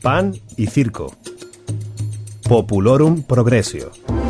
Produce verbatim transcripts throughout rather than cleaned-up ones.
Pan y circo. Populorum progressio.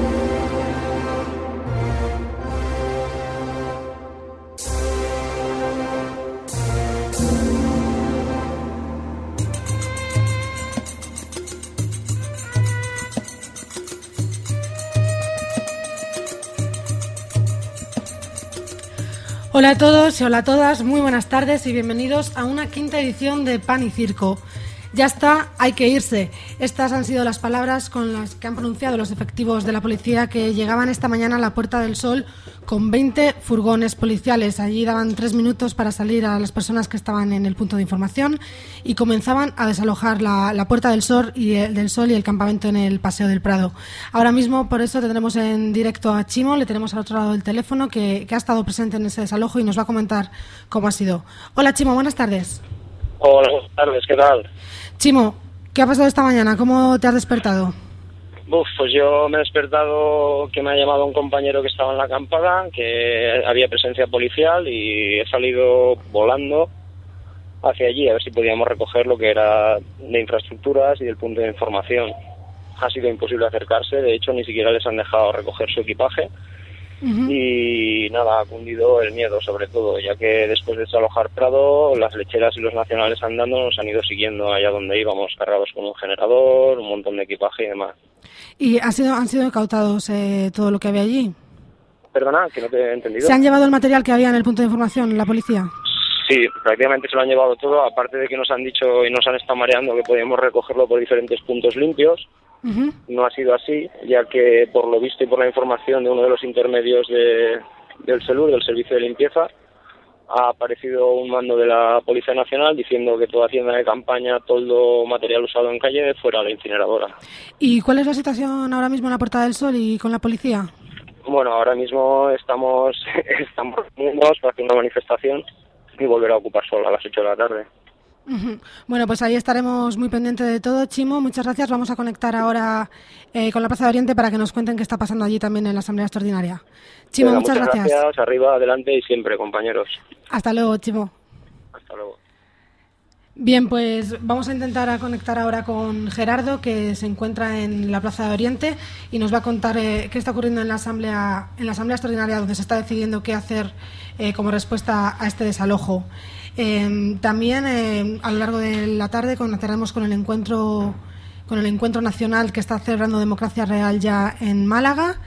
Hola a todos y hola a todas, muy buenas tardes y bienvenidos a una quinta edición de Pan y Circo. Ya está, hay que irse. Estas han sido las palabras con las que han pronunciado los efectivos de la policía que llegaban esta mañana a la Puerta del Sol con veinte furgones policiales. Allí daban tres minutos para salir a las personas que estaban en el punto de información y comenzaban a desalojar la, la Puerta del Sol, y el, del Sol y el campamento en el Paseo del Prado. Ahora mismo, por eso, tendremos en directo a Chimo, le tenemos al otro lado del teléfono, que, que ha estado presente en ese desalojo y nos va a comentar cómo ha sido. Hola Chimo, buenas tardes. Hola, buenas tardes, ¿qué tal? Chimo, ¿qué ha pasado esta mañana? ¿Cómo te has despertado? Uf, pues yo me he despertado que me ha llamado un compañero que estaba en la acampada, que había presencia policial, y he salido volando hacia allí a ver si podíamos recoger lo que era de infraestructuras y del punto de información. Ha sido imposible acercarse, de hecho ni siquiera les han dejado recoger su equipaje. Uh-huh. Y nada, ha cundido el miedo sobre todo, ya que después de desalojar Prado, las lecheras y los nacionales andando nos han ido siguiendo allá donde íbamos, cargados con un generador, un montón de equipaje y demás. ¿Y ha sido, han sido incautados eh, todo lo que había allí? Perdona, que no te he entendido. ¿Se han llevado el material que había en el punto de información, la policía? Sí, prácticamente se lo han llevado todo, aparte de que nos han dicho y nos han estado mareando que podíamos recogerlo por diferentes puntos limpios. Uh-huh. No ha sido así, ya que por lo visto y por la información de uno de los intermedios de, del SELUR, del Servicio de Limpieza, ha aparecido un mando de la Policía Nacional diciendo que toda tienda de campaña, todo material usado en calle, fuera a la incineradora. ¿Y cuál es la situación ahora mismo en la Puerta del Sol y con la policía? Bueno, ahora mismo estamos, estamos reuniéndonos para hacer una manifestación y volver a ocupar Sol a las ocho de la tarde. Uh-huh. Bueno, pues ahí estaremos muy pendientes de todo, Chimo. Muchas gracias. Vamos a conectar ahora eh, con la Plaza de Oriente para que nos cuenten qué está pasando allí también en la Asamblea Extraordinaria. Chimo, Venga, muchas, muchas gracias. gracias. Arriba, adelante y siempre, compañeros. Hasta luego, Chimo. Hasta luego. Bien, pues vamos a intentar a conectar ahora con Gerardo, que se encuentra en la Plaza de Oriente y nos va a contar eh, qué está ocurriendo en la Asamblea, en la Asamblea Extraordinaria, donde se está decidiendo qué hacer eh, como respuesta a este desalojo. Eh, también eh, a lo largo de la tarde conectaremos con el encuentro con el encuentro nacional que está celebrando Democracia Real ya en Málaga,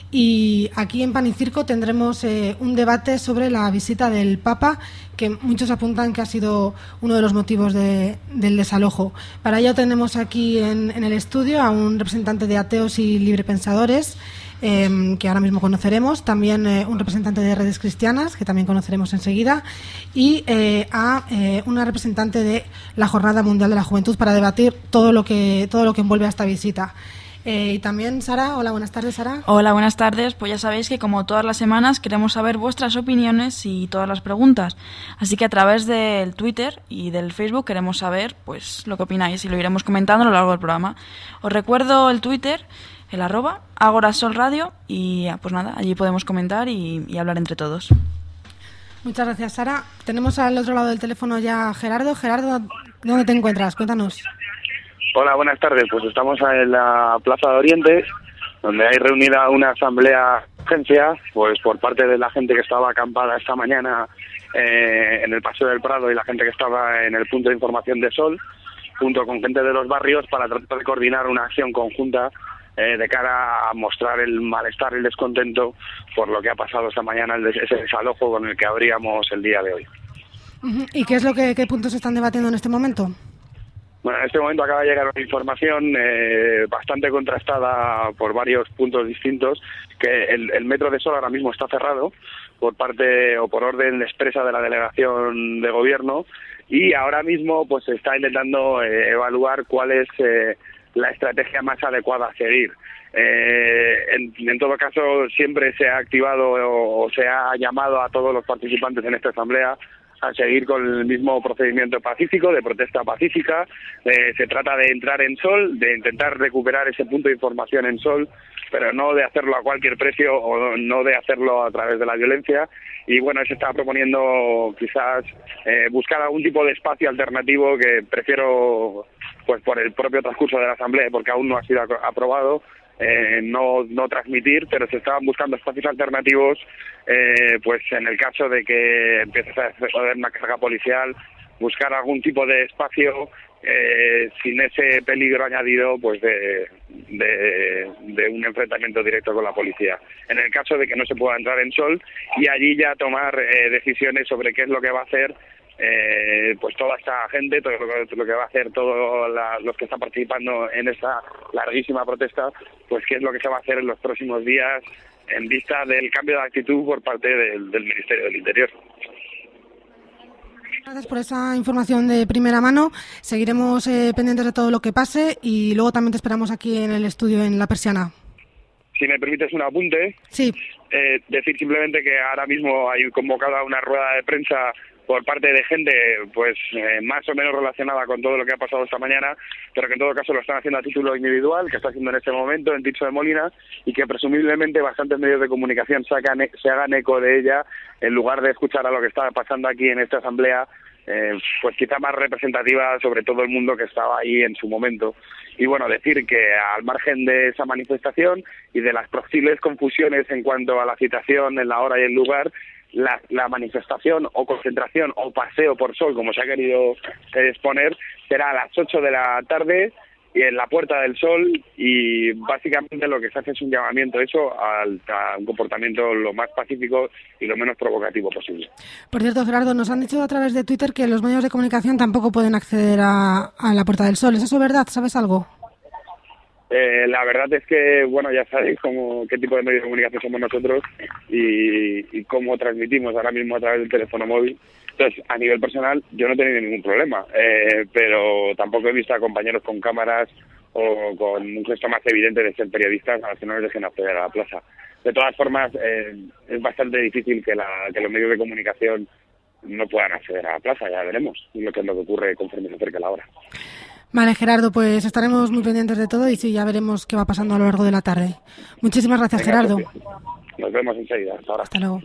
y aquí en Pan y Circo tendremos eh, un debate sobre la visita del Papa, que muchos apuntan que ha sido uno de los motivos de, del desalojo. Para ello tenemos aquí en, en el estudio a un representante de ateos y librepensadores, Eh, que ahora mismo conoceremos, también eh, un representante de Redes Cristianas, que también conoceremos enseguida, y eh, a eh, una representante de la Jornada Mundial de la Juventud para debatir todo lo que todo lo que envuelve a esta visita. Eh, y también Sara. Hola, buenas tardes, Sara. Hola, buenas tardes. Pues ya sabéis que como todas las semanas queremos saber vuestras opiniones y todas las preguntas, así que a través del Twitter y del Facebook queremos saber pues lo que opináis y lo iremos comentando a lo largo del programa. Os recuerdo el Twitter, el arroba Agora Sol Radio, y pues nada, allí podemos comentar y, y hablar entre todos. Muchas gracias, Sara. Tenemos al otro lado del teléfono ya a Gerardo. Gerardo, ¿dónde te encuentras? Cuéntanos. Hola, buenas tardes. Pues estamos en la Plaza de Oriente, donde hay reunida una asamblea de urgencia, pues por parte de la gente que estaba acampada esta mañana eh, en el Paseo del Prado y la gente que estaba en el punto de información de Sol, junto con gente de los barrios, para tratar de coordinar una acción conjunta Eh, de cara a mostrar el malestar y el descontento por lo que ha pasado esta mañana, el des- ese desalojo con el que abríamos el día de hoy. Uh-huh. ¿Y qué es lo que qué puntos se están debatiendo en este momento? Bueno, en este momento acaba de llegar una información eh, bastante contrastada por varios puntos distintos, que el, el metro de Sol ahora mismo está cerrado por parte o por orden expresa de la delegación de gobierno, y ahora mismo pues se está intentando eh, evaluar cuál es eh, la estrategia más adecuada a seguir. Eh, en, en todo caso, siempre se ha activado o, o se ha llamado a todos los participantes en esta asamblea a seguir con el mismo procedimiento pacífico, de protesta pacífica. Eh, se trata de entrar en Sol, de intentar recuperar ese punto de información en Sol, pero no de hacerlo a cualquier precio o no de hacerlo a través de la violencia. Y bueno, se está proponiendo quizás eh, buscar algún tipo de espacio alternativo que prefiero, pues por el propio transcurso de la asamblea, porque aún no ha sido aprobado, eh, no, no transmitir, pero se estaban buscando espacios alternativos, eh, pues en el caso de que empiece a haber una carga policial, buscar algún tipo de espacio eh, sin ese peligro añadido pues de, de, de un enfrentamiento directo con la policía. En el caso de que no se pueda entrar en Sol, y allí ya tomar eh, decisiones sobre qué es lo que va a hacer eh, pues toda esta gente, todo lo que, lo que va a hacer todos los que están participando en esta larguísima protesta, pues qué es lo que se va a hacer en los próximos días en vista del cambio de actitud por parte del, del Ministerio del Interior. Gracias por esa información de primera mano. Seguiremos eh, pendientes de todo lo que pase y luego también te esperamos aquí en el estudio en La Persiana. Si me permites un apunte, sí. eh, decir simplemente que ahora mismo hay convocada una rueda de prensa por parte de gente pues eh, más o menos relacionada con todo lo que ha pasado esta mañana, pero que en todo caso lo están haciendo a título individual, que está haciendo en este momento en Tirso de Molina, y que presumiblemente bastantes medios de comunicación sacan, se hagan eco de ella en lugar de escuchar a lo que está pasando aquí en esta asamblea, eh, pues quizá más representativa sobre todo el mundo que estaba ahí en su momento. Y bueno, decir que al margen de esa manifestación y de las posibles confusiones en cuanto a la citación en la hora y el lugar, La, la manifestación o concentración o paseo por Sol, como se ha querido exponer, será a las ocho de la tarde y en la Puerta del Sol, y básicamente lo que se hace es un llamamiento eso al, a un comportamiento lo más pacífico y lo menos provocativo posible. Por cierto, Gerardo, nos han dicho a través de Twitter que los medios de comunicación tampoco pueden acceder a, a la Puerta del Sol. ¿Es eso verdad? ¿Sabes algo? Eh, la verdad es que, bueno, ya sabéis cómo, qué tipo de medios de comunicación somos nosotros y, y cómo transmitimos ahora mismo a través del teléfono móvil. Entonces, a nivel personal, yo no he tenido ningún problema, eh, pero tampoco he visto a compañeros con cámaras o con un gesto más evidente de ser periodistas a los que no les dejen acceder a la plaza. De todas formas, eh, es bastante difícil que, la, que los medios de comunicación no puedan acceder a la plaza, ya veremos lo que es lo que ocurre conforme se acerque la hora. Vale, Gerardo, pues estaremos muy pendientes de todo y sí, ya veremos qué va pasando a lo largo de la tarde. Muchísimas gracias, Venga, Gerardo. Sofía. Nos vemos enseguida. Hasta ahora. Hasta luego.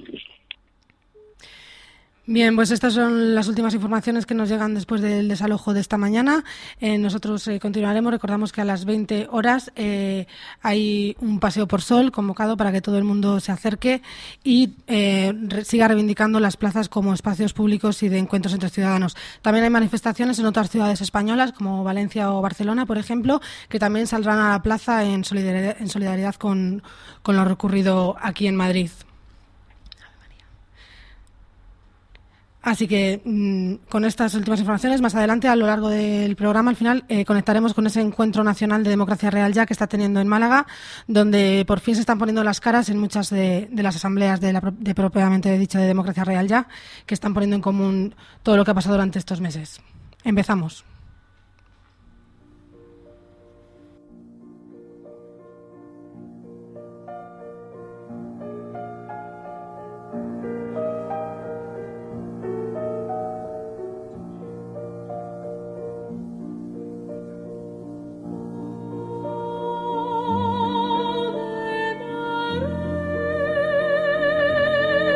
Bien, pues estas son las últimas informaciones que nos llegan después del desalojo de esta mañana. Eh, nosotros eh, continuaremos. Recordamos que a las veinte horas eh, hay un paseo por Sol convocado para que todo el mundo se acerque y eh, re- siga reivindicando las plazas como espacios públicos y de encuentros entre ciudadanos. También hay manifestaciones en otras ciudades españolas como Valencia o Barcelona, por ejemplo, que también saldrán a la plaza en solidaridad, en solidaridad con, con lo ocurrido aquí en Madrid. Así que mmm, con estas últimas informaciones, más adelante a lo largo del programa, al final, eh, conectaremos con ese encuentro nacional de democracia real ya que está teniendo en Málaga, donde por fin se están poniendo las caras en muchas de, de las asambleas de, la, de propiamente dicho de democracia real ya, que están poniendo en común todo lo que ha pasado durante estos meses. Empezamos.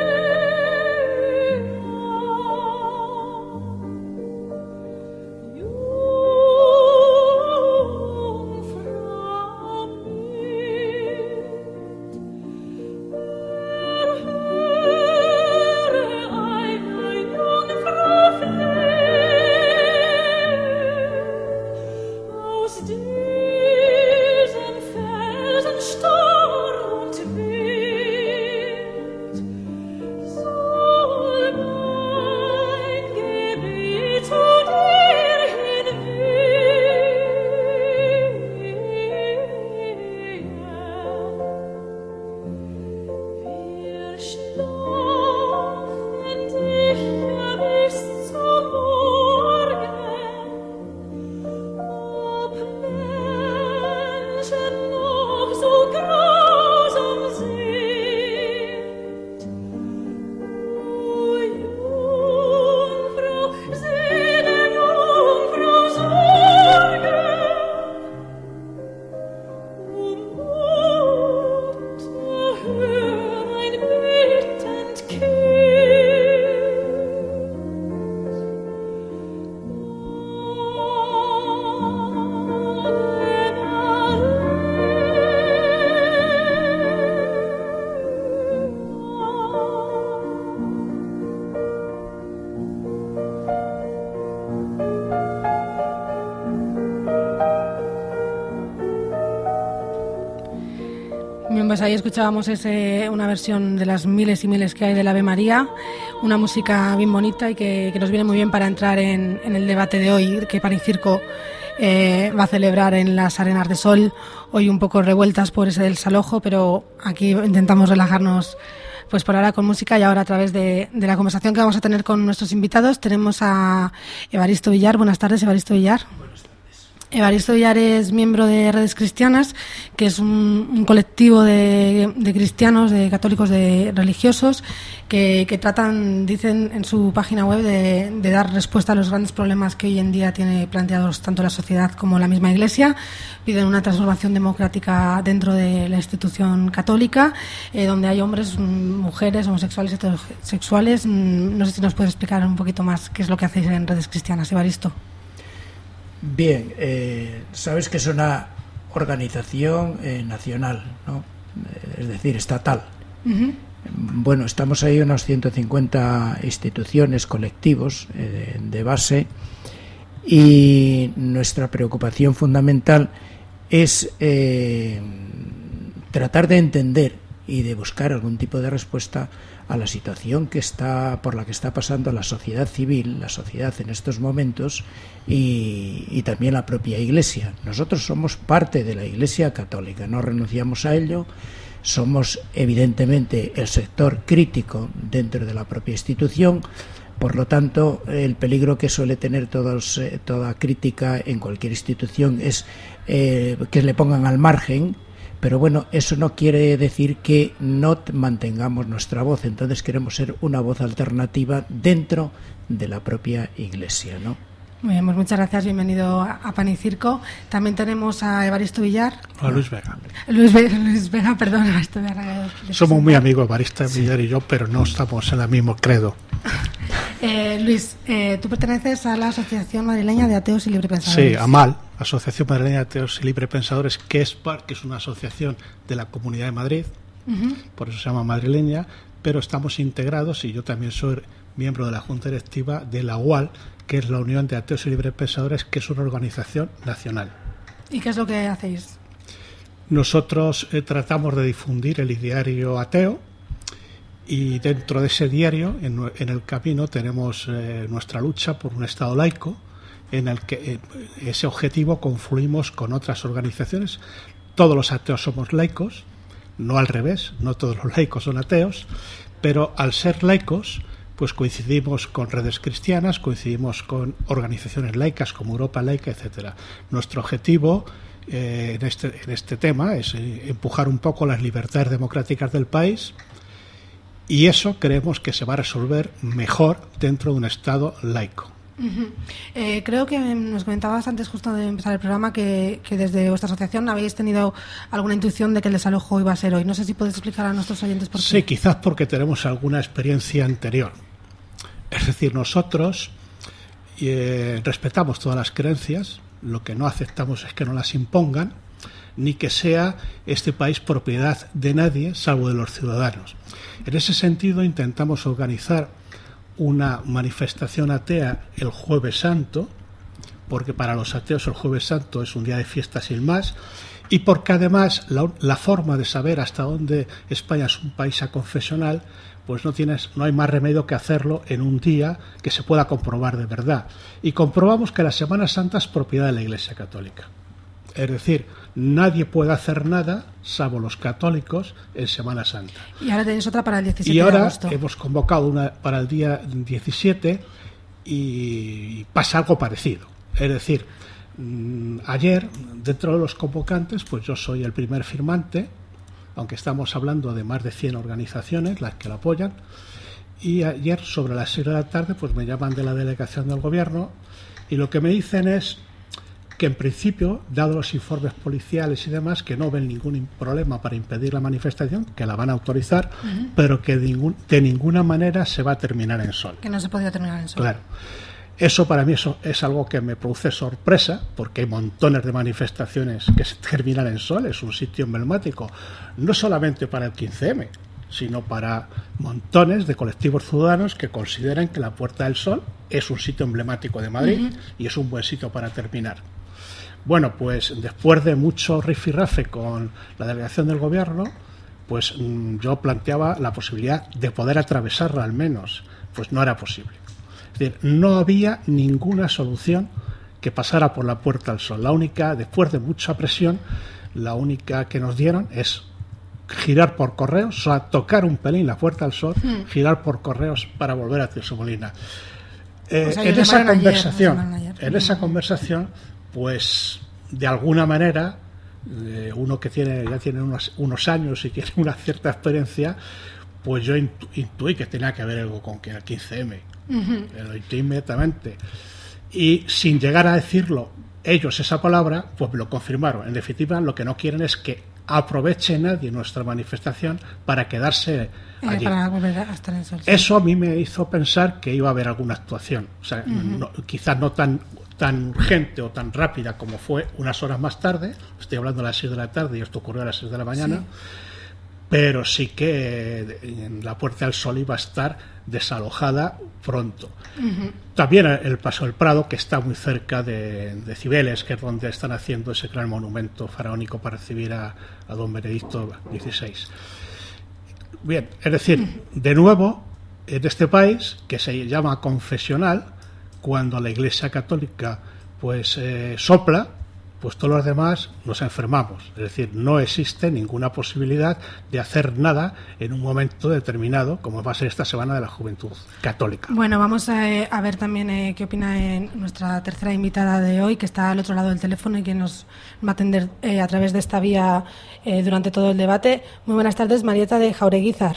You Pues ahí escuchábamos ese, una versión de las miles y miles que hay del Ave María, una música bien bonita y que, que nos viene muy bien para entrar en, en el debate de hoy, que Pan y Circo eh, va a celebrar en las Arenas de Sol, hoy un poco revueltas por ese desalojo, pero aquí intentamos relajarnos pues por ahora con música y ahora a través de, de la conversación que vamos a tener con nuestros invitados. Tenemos a Evaristo Villar. Buenas tardes, Evaristo Villar. Evaristo Villar es miembro de Redes Cristianas, que es un, un colectivo de, de cristianos, de católicos, de religiosos, que, que tratan, dicen en su página web, de, de dar respuesta a los grandes problemas que hoy en día tiene planteados tanto la sociedad como la misma Iglesia. Piden una transformación democrática dentro de la institución católica, eh, donde hay hombres, mujeres, homosexuales, heterosexuales. No sé si nos puedes explicar un poquito más qué es lo que hacéis en Redes Cristianas, Evaristo. Bien, eh, sabes que es una organización eh, nacional, ¿no? Es decir, estatal. Uh-huh. Bueno, estamos ahí unas ciento cincuenta instituciones, colectivos eh, de base, y nuestra preocupación fundamental es eh, tratar de entender y de buscar algún tipo de respuesta a la situación que está por la que está pasando la sociedad civil, la sociedad en estos momentos, y, y también la propia Iglesia. Nosotros somos parte de la Iglesia católica, no renunciamos a ello, somos evidentemente el sector crítico dentro de la propia institución. Por lo tanto, el peligro que suele tener todos, eh, toda crítica en cualquier institución es eh, que le pongan al margen. Pero bueno, eso no quiere decir que no mantengamos nuestra voz. Entonces queremos ser una voz alternativa dentro de la propia Iglesia, ¿no? Muy bien, pues muchas gracias. Bienvenido a Pan y Circo. También tenemos a Evaristo Villar. A Luis Vega. Luis Vega, Luis Vega perdón. Evaristo Vega. Somos muy amigos, Evaristo Villar y yo, pero no estamos en el mismo credo. Eh, Luis, eh, tú perteneces a la Asociación Madrileña de Ateos y Librepensadores. Sí, AMAL, Asociación Madrileña de Ateos y Librepensadores, que es, que es una asociación de la Comunidad de Madrid, uh-huh. Por eso se llama madrileña, pero estamos integrados, y yo también soy miembro de la Junta Directiva de la U A L, que es la Unión de Ateos y Librepensadores, que es una organización nacional. ¿Y qué es lo que hacéis? Nosotros eh, tratamos de difundir el ideario ateo, y dentro de ese diario, en, en el camino, tenemos eh, nuestra lucha por un Estado laico, en el que eh, ese objetivo confluimos con otras organizaciones. Todos los ateos somos laicos, no al revés, no todos los laicos son ateos, pero al ser laicos, pues coincidimos con Redes Cristianas, coincidimos con organizaciones laicas como Europa Laica, etcétera. Nuestro objetivo eh, en, este, en este tema es eh, empujar un poco las libertades democráticas del país. Y eso creemos que se va a resolver mejor dentro de un Estado laico. Uh-huh. Eh, creo que nos comentabas antes, justo de empezar el programa, que, que desde vuestra asociación habéis tenido alguna intuición de que el desalojo iba a ser hoy. No sé si puedes explicar a nuestros oyentes por qué. Sí, quizás porque tenemos alguna experiencia anterior. Es decir, nosotros eh, respetamos todas las creencias, lo que no aceptamos es que no las impongan, ni que sea este país propiedad de nadie, salvo de los ciudadanos. En ese sentido, intentamos organizar una manifestación atea el Jueves Santo, porque para los ateos el Jueves Santo es un día de fiesta sin más, y porque además la, la forma de saber hasta dónde España es un país aconfesional, pues no tienes, no hay más remedio que hacerlo en un día que se pueda comprobar de verdad. Y comprobamos que la Semana Santa es propiedad de la Iglesia Católica. Es decir, nadie puede hacer nada, salvo los católicos, en Semana Santa. Y ahora tenéis otra para el diecisiete y ahora de agosto. Hemos convocado una para el día diecisiete y pasa algo parecido. Es decir, ayer, dentro de los convocantes, pues yo soy el primer firmante, aunque estamos hablando de más de cien organizaciones las que la apoyan, y ayer sobre las seis de la tarde pues me llaman de la delegación del gobierno y lo que me dicen es que en principio, dado los informes policiales y demás, que no ven ningún problema para impedir la manifestación, que la van a autorizar, uh-huh. pero que de, ningún, de ninguna manera se va a terminar en sol. Que no se podía terminar en sol. Claro. Eso para mí eso es algo que me produce sorpresa, porque hay montones de manifestaciones que se terminan en sol, es un sitio emblemático, no solamente para el quince eme, sino para montones de colectivos ciudadanos que consideran que la Puerta del Sol es un sitio emblemático de Madrid uh-huh. y es un buen sitio para terminar. Bueno, pues después de mucho rifirrafe con la delegación del gobierno, pues yo planteaba la posibilidad de poder atravesarla al menos. Pues no era posible. Es decir, no había ninguna solución que pasara por la Puerta del Sol. La única, después de mucha presión, la única que nos dieron es girar por correos, o sea, tocar un pelín la Puerta del Sol, hmm. girar por correos para volver a Tirso-Molina. Eh, o sea, en esa conversación, ayer, ayer. en esa conversación, pues de alguna manera, eh, uno que tiene ya tiene unos, unos años y tiene una cierta experiencia, pues yo intu, intuí que tenía que haber algo con el quince eme. Uh-huh. Lo intuí inmediatamente. Y sin llegar a decirlo ellos esa palabra, pues lo confirmaron. En definitiva, lo que no quieren es que aproveche nadie nuestra manifestación para quedarse allí. Eh, para volver a estar en sol, sí. Eso a mí me hizo pensar que iba a haber alguna actuación. O sea, uh-huh. no, quizás no tan tan urgente o tan rápida como fue unas horas más tarde. Estoy hablando a las seis de la tarde y esto ocurrió a las seis de la mañana. Sí. Pero sí que en la Puerta del Sol iba a estar desalojada pronto. Uh-huh. También el Paso del Prado, que está muy cerca de, de Cibeles, que es donde están haciendo ese gran monumento faraónico para recibir a, a don Benedicto dieciséis. Bien, es decir, uh-huh. de nuevo, en este país, que se llama confesional, cuando la Iglesia Católica pues eh, sopla, pues todos los demás nos enfermamos. Es decir, no existe ninguna posibilidad de hacer nada en un momento determinado, como va a ser esta Semana de la Juventud Católica. Bueno, vamos a, eh, a ver también eh, qué opina eh, nuestra tercera invitada de hoy, que está al otro lado del teléfono y que nos va a atender eh, a través de esta vía eh, durante todo el debate. Muy buenas tardes, Marieta de Jaureguizar.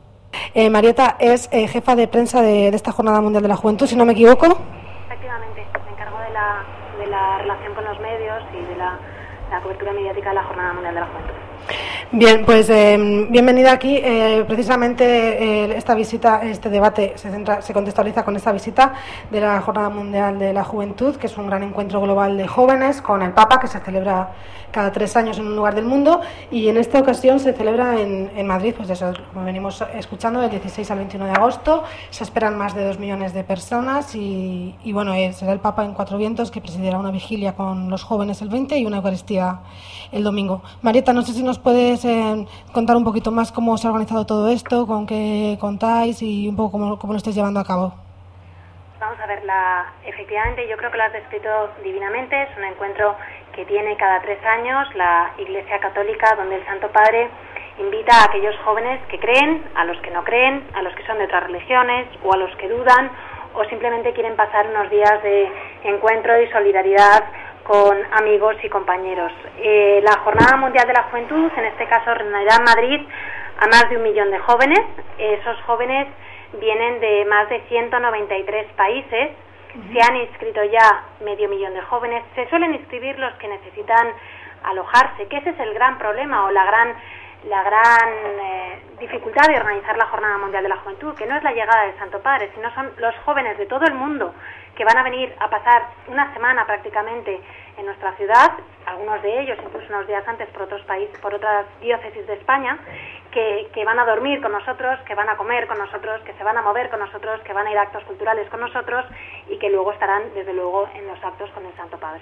Eh, Marieta es eh, jefa de prensa de, de esta Jornada Mundial de la Juventud, si no me equivoco. Efectivamente, me encargo de la... de la relación con los medios y de la, la cobertura mediática de la Jornada Mundial de la Juventud. Bien, pues eh, bienvenida aquí. Eh, precisamente eh, esta visita, este debate se centra, se contextualiza con esta visita de la Jornada Mundial de la Juventud, que es un gran encuentro global de jóvenes con el Papa, que se celebra cada tres años en un lugar del mundo, y en esta ocasión se celebra en, en Madrid, pues eso, como venimos escuchando, del dieciséis al veintiuno de agosto. Se esperan más de dos millones de personas y, y bueno, eh, será el Papa en Cuatro Vientos que presidirá una vigilia con los jóvenes el veinte y una Eucaristía el domingo. Marieta, no sé si nos puedes eh, contar un poquito más cómo se ha organizado todo esto, con qué contáis y un poco cómo, cómo lo estáis llevando a cabo. Vamos a ver, la, efectivamente yo creo que lo has descrito divinamente. Es un encuentro que tiene cada tres años la Iglesia Católica, donde el Santo Padre invita a aquellos jóvenes que creen, a los que no creen, a los que son de otras religiones o a los que dudan o simplemente quieren pasar unos días de encuentro y solidaridad con amigos y compañeros. Eh, la Jornada Mundial de la Juventud, en este caso, reunirá en Madrid a más de un millón de jóvenes. Esos jóvenes vienen de más de ciento noventa y tres países. Uh-huh. Se han inscrito ya medio millón de jóvenes. Se suelen inscribir los que necesitan alojarse, que ese es el gran problema o la gran la gran eh, dificultad de organizar la Jornada Mundial de la Juventud, que no es la llegada del Santo Padre, sino son los jóvenes de todo el mundo que van a venir a pasar una semana prácticamente en nuestra ciudad, algunos de ellos incluso unos días antes por otros países, por otras diócesis de España, que, que van a dormir con nosotros, que van a comer con nosotros, que se van a mover con nosotros, que van a ir a actos culturales con nosotros y que luego estarán, desde luego, en los actos con el Santo Padre.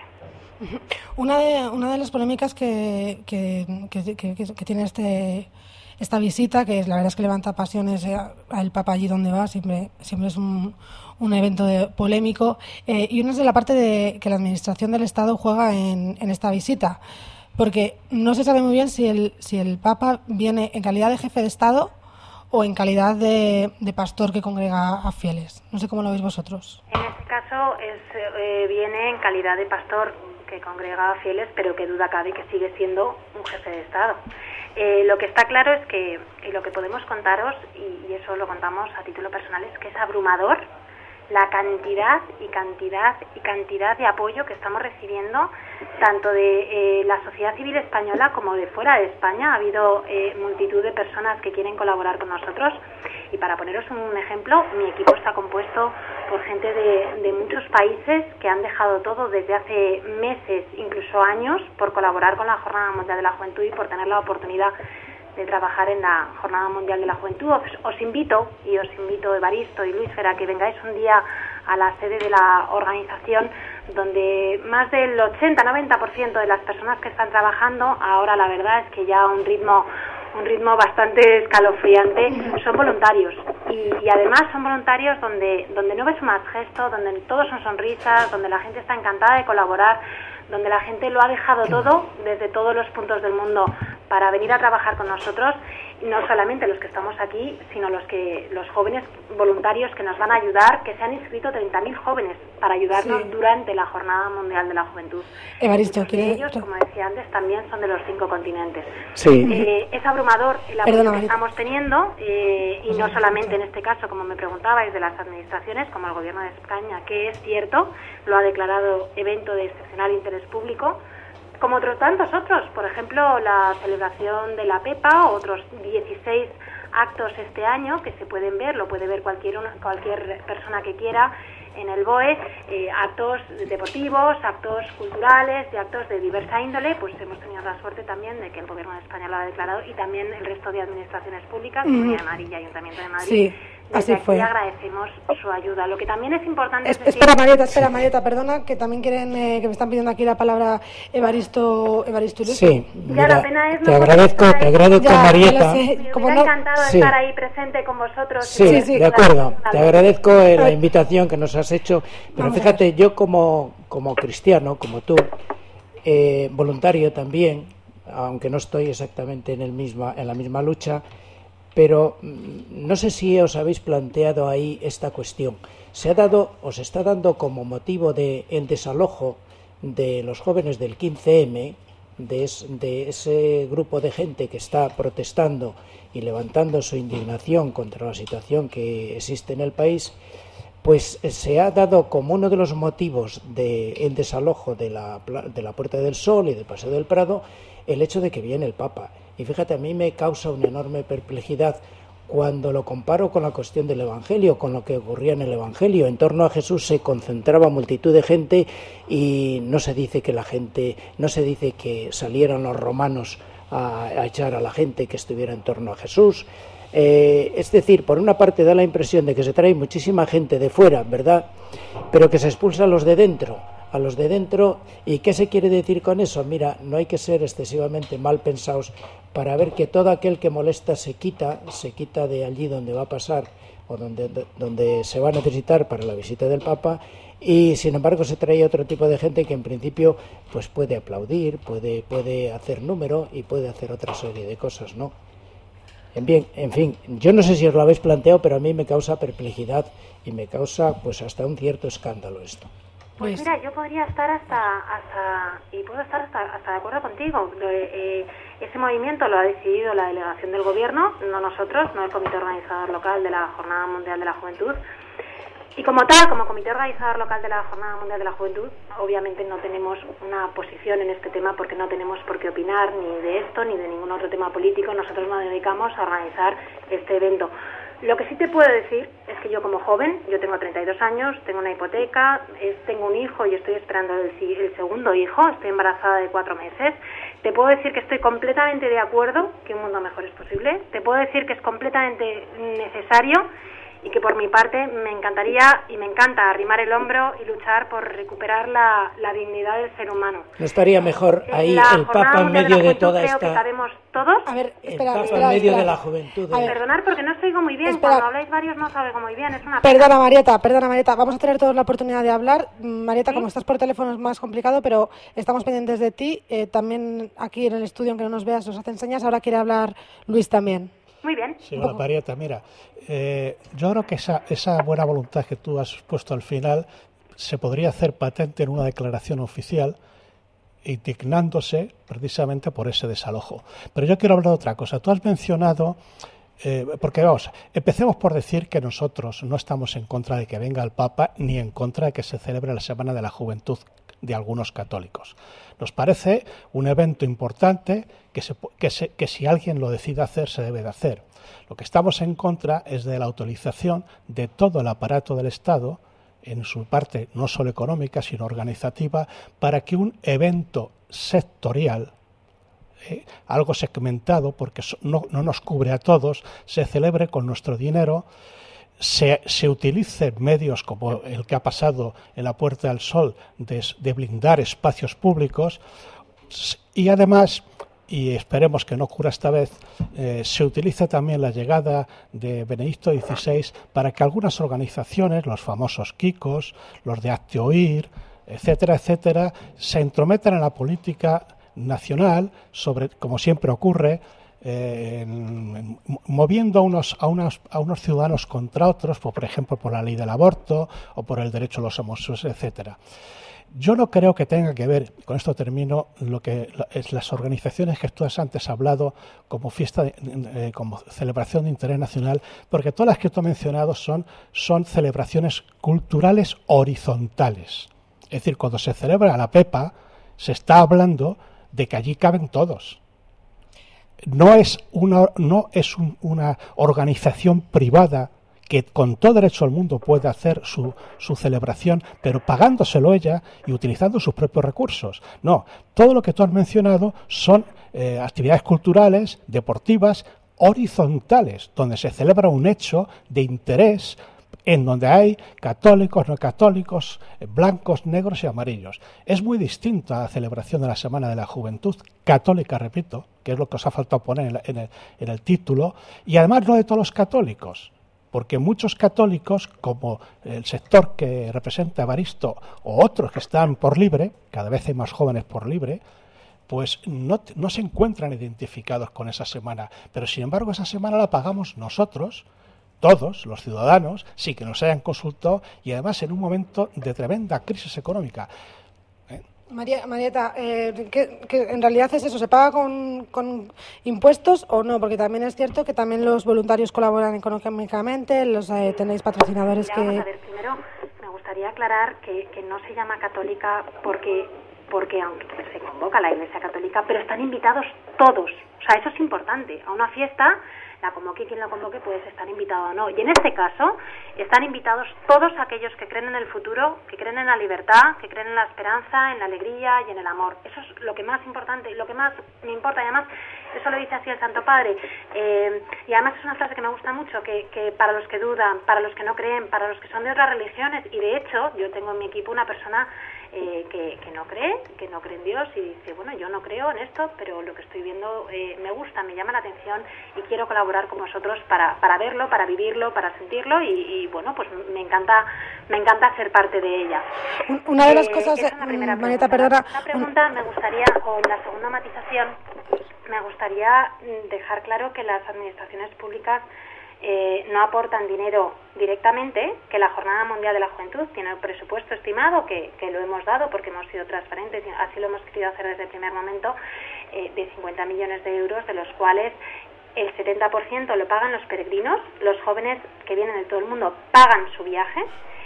Una de, una de las polémicas que, que, que, que, que tiene este, esta visita, que es, la verdad es que levanta pasiones al Papa allí donde va, siempre, siempre es un, un evento de, polémico, eh, y una es de la parte de que la Administración del Estado juega en, en esta visita, porque no se sabe muy bien si el, si el Papa viene en calidad de jefe de Estado o en calidad de, de pastor que congrega a fieles. No sé cómo lo veis vosotros. En este caso es, eh, viene en calidad de pastor que congrega a fieles, pero que duda cabe que sigue siendo un jefe de Estado. Eh, lo que está claro es que, y lo que podemos contaros, y, y eso lo contamos a título personal, es que es abrumador la cantidad y cantidad y cantidad de apoyo que estamos recibiendo, tanto de eh, la sociedad civil española como de fuera de España. Ha habido eh, multitud de personas que quieren colaborar con nosotros, y para poneros un ejemplo, mi equipo está compuesto por gente de, de muchos países que han dejado todo desde hace meses, incluso años, por colaborar con la Jornada Mundial de la Juventud y por tener la oportunidad de trabajar en la Jornada Mundial de la Juventud. Os, os invito, y os invito, Evaristo y Luis Fera, que vengáis un día a la sede de la organización, donde más del ochenta a noventa por ciento de las personas que están trabajando, ahora la verdad es que ya a un ritmo un ritmo bastante escalofriante, son voluntarios. Y, y además son voluntarios donde, donde no ves más gesto, donde todos son sonrisas, donde la gente está encantada de colaborar, donde la gente lo ha dejado todo desde todos los puntos del mundo para venir a trabajar con nosotros, y no solamente los que estamos aquí, sino los que los jóvenes voluntarios que nos van a ayudar, que se han inscrito treinta mil jóvenes para ayudarnos sí. durante la Jornada Mundial de la Juventud. Evaristo, Muchos de ellos, como decía antes, también son de los cinco continentes. Sí. Eh, es abrumador el apoyo que estamos teniendo, eh, y no solamente en este caso, como me preguntabais, de las administraciones, como el Gobierno de España, que es cierto, lo ha declarado evento de excepcional interés público, como otros tantos otros, por ejemplo, la celebración de la Pepa, otros dieciséis actos este año que se pueden ver, lo puede ver cualquier una, cualquier persona que quiera en el B O E, eh, actos deportivos, actos culturales, y actos de diversa índole. Pues hemos tenido la suerte también de que el Gobierno de España lo ha declarado, y también el resto de administraciones públicas, Comunidad mm. de Madrid y Ayuntamiento de Madrid. Sí. Así Desde fue. aquí agradecemos su ayuda. Lo que también es importante es, es decir... Espera, Marieta, espera, Marieta, perdona, que también quieren, eh, que me están pidiendo aquí la palabra Evaristo, Evaristo Ilustre. Sí, mira, ya la pena es te no agradezco, te agradezco, ya, Marieta. Me hubiera no... encantado sí. estar ahí presente con vosotros. Sí, sí, sí, de acuerdo. Claro. Te agradezco eh, la invitación que nos has hecho. Pero Vamos fíjate, yo como, como cristiano, como tú, eh, voluntario también, aunque no estoy exactamente en, el misma, en la misma lucha, pero no sé si os habéis planteado ahí esta cuestión. Se ha dado, os está dando como motivo de el desalojo de los jóvenes del quince eme, de, es, de ese grupo de gente que está protestando y levantando su indignación contra la situación que existe en el país, pues se ha dado como uno de los motivos del desalojo de la, de la Puerta del Sol y del Paseo del Prado el hecho de que viene el Papa. Y fíjate, a mí me causa una enorme perplejidad cuando lo comparo con la cuestión del Evangelio, con lo que ocurría en el Evangelio. En torno a Jesús se concentraba multitud de gente y no se dice que la gente, no se dice que salieran los romanos a, a echar a la gente que estuviera en torno a Jesús. Eh, es decir, por una parte da la impresión de que se trae muchísima gente de fuera, ¿verdad?, pero que se expulsa a los de dentro, a los de dentro. ¿Y qué se quiere decir con eso? Mira, no hay que ser excesivamente mal pensados para ver que todo aquel que molesta se quita, se quita de allí donde va a pasar o donde, donde se va a necesitar para la visita del Papa, y sin embargo se trae otro tipo de gente que en principio pues puede aplaudir, puede, puede hacer número y puede hacer otra serie de cosas, ¿no? Bien, en fin, yo no sé si os lo habéis planteado, pero a mí me causa perplejidad y me causa pues hasta un cierto escándalo esto. Pues mira, yo podría estar hasta, hasta y puedo estar hasta, hasta de acuerdo contigo. Eh, ese movimiento lo ha decidido la delegación del Gobierno, no nosotros, no el comité organizador local de la Jornada Mundial de la Juventud. Y como tal, como comité organizador local de la Jornada Mundial de la Juventud, obviamente no tenemos una posición en este tema porque no tenemos por qué opinar ni de esto ni de ningún otro tema político. Nosotros nos dedicamos a organizar este evento. Lo que sí te puedo decir es que yo como joven, yo tengo treinta y dos años, tengo una hipoteca, es, tengo un hijo y estoy esperando el, el segundo hijo, estoy embarazada de cuatro meses. Te puedo decir que estoy completamente de acuerdo que un mundo mejor es posible. Te puedo decir que es completamente necesario y que por mi parte me encantaría y me encanta arrimar el hombro y luchar por recuperar la, la dignidad del ser humano. ¿No estaría mejor ahí la el Papa en medio de, de toda creo esta... Creo que sabemos todos. A ver, espera, el Papa espera, en medio espera. de la juventud. A ver, perdonar porque no os oigo muy bien. Espera. Cuando habláis varios no os oigo muy bien. Es una pena. Perdona, Marieta, perdona, Marieta. Vamos a tener todos la oportunidad de hablar. Marieta, ¿Sí? Como estás por teléfono es más complicado, pero estamos pendientes de ti. Eh, también aquí en el estudio, aunque no nos veas, nos hacen señas. Ahora quiere hablar Luis también. Muy bien. Sí, hola, Marieta, mira, eh, yo creo que esa, esa buena voluntad que tú has puesto al final se podría hacer patente en una declaración oficial, indignándose precisamente por ese desalojo. Pero yo quiero hablar de otra cosa. Tú has mencionado, eh, porque vamos, empecemos por decir que nosotros no estamos en contra de que venga el Papa ni en contra de que se celebre la Semana de la Juventud de algunos católicos. Nos parece un evento importante que, se, que, se, que si alguien lo decide hacer, se debe de hacer. Lo que estamos en contra es de la utilización de todo el aparato del Estado, en su parte no solo económica, sino organizativa, para que un evento sectorial, eh, algo segmentado, porque no, no nos cubre a todos, se celebre con nuestro dinero, Se, se utilicen medios como el que ha pasado en la Puerta del Sol de, de blindar espacios públicos y además y esperemos que no ocurra esta vez, eh, se utilice también la llegada de Benedicto dieciséis para que algunas organizaciones, los famosos Kikos, los de Hazte Oír, etcétera, etcétera, se entrometan en la política nacional, sobre, como siempre ocurre, eh, en, en, moviendo a unos, a, unos, a unos ciudadanos contra otros, por, por ejemplo, por la ley del aborto o por el derecho a los homosexuales, etcétera. Yo no creo que tenga que ver, con esto termino, lo que es las organizaciones que tú has antes hablado como fiesta, de, eh, como celebración de interés nacional, porque todas las que tú has mencionado son, son celebraciones culturales horizontales. Es decir, cuando se celebra la Pepa, se está hablando de que allí caben todos. No es una, no es un, una organización privada que con todo derecho al mundo puede hacer su, su celebración, pero pagándoselo ella y utilizando sus propios recursos. No, todo lo que tú has mencionado son eh, actividades culturales, deportivas, horizontales, donde se celebra un hecho de interés en donde hay católicos, no católicos, blancos, negros y amarillos. Es muy distinto a la celebración de la Semana de la Juventud Católica, repito, que es lo que os ha faltado poner en, la, en, el, en el título, y además no de todos los católicos, porque muchos católicos, como el sector que representa Evaristo o otros que están por libre, cada vez hay más jóvenes por libre, pues no, no se encuentran identificados con esa semana. Pero sin embargo esa semana la pagamos nosotros, todos los ciudadanos, sin que nos hayan consultado, y además en un momento de tremenda crisis económica. ¿Eh? María, Marieta, eh, ¿qué, qué en realidad es eso? ¿Se paga con, con impuestos o no? Porque también es cierto que también los voluntarios colaboran económicamente, los eh, tenéis patrocinadores. Ya, que... Vamos a ver, primero me gustaría aclarar que, que no se llama católica porque, porque aunque se convoca la Iglesia Católica, pero están invitados todos. O sea, eso es importante. A una fiesta, la convoque quien la convoque, puedes estar invitado o no. Y en este caso, están invitados todos aquellos que creen en el futuro, que creen en la libertad, que creen en la esperanza, en la alegría y en el amor. Eso es lo que más importante y lo que más me importa. Y además, eso lo dice así el Santo Padre. Eh, y además es una frase que me gusta mucho, que, que para los que dudan, para los que no creen, para los que son de otras religiones, y de hecho, yo tengo en mi equipo una persona eh, que, que no cree, que no cree en Dios, y dice, bueno, yo no creo en esto, pero lo que estoy viendo eh, me gusta, me llama la atención y quiero colaborar con vosotros para, para verlo, para vivirlo, para sentirlo, y, y bueno, pues me encanta me encanta ser parte de ella. Una de las eh, cosas, esa es la primera Marieta, pregunta. perdona. La pregunta me gustaría, o la segunda matización, me gustaría dejar claro que las administraciones públicas eh, no aportan dinero directamente, que la Jornada Mundial de la Juventud tiene un presupuesto estimado, que, que lo hemos dado porque hemos sido transparentes y así lo hemos querido hacer desde el primer momento, eh, de cincuenta millones de euros, de los cuales el setenta por ciento lo pagan los peregrinos, los jóvenes que vienen de todo el mundo pagan su viaje,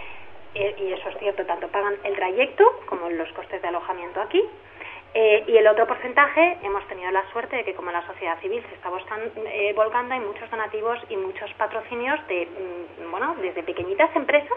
eh, y eso es cierto, tanto pagan el trayecto como los costes de alojamiento aquí. Eh, y el otro porcentaje, hemos tenido la suerte de que como la sociedad civil se está buscando, eh, volcando, hay muchos donativos y muchos patrocinios de, mm, bueno, desde pequeñitas empresas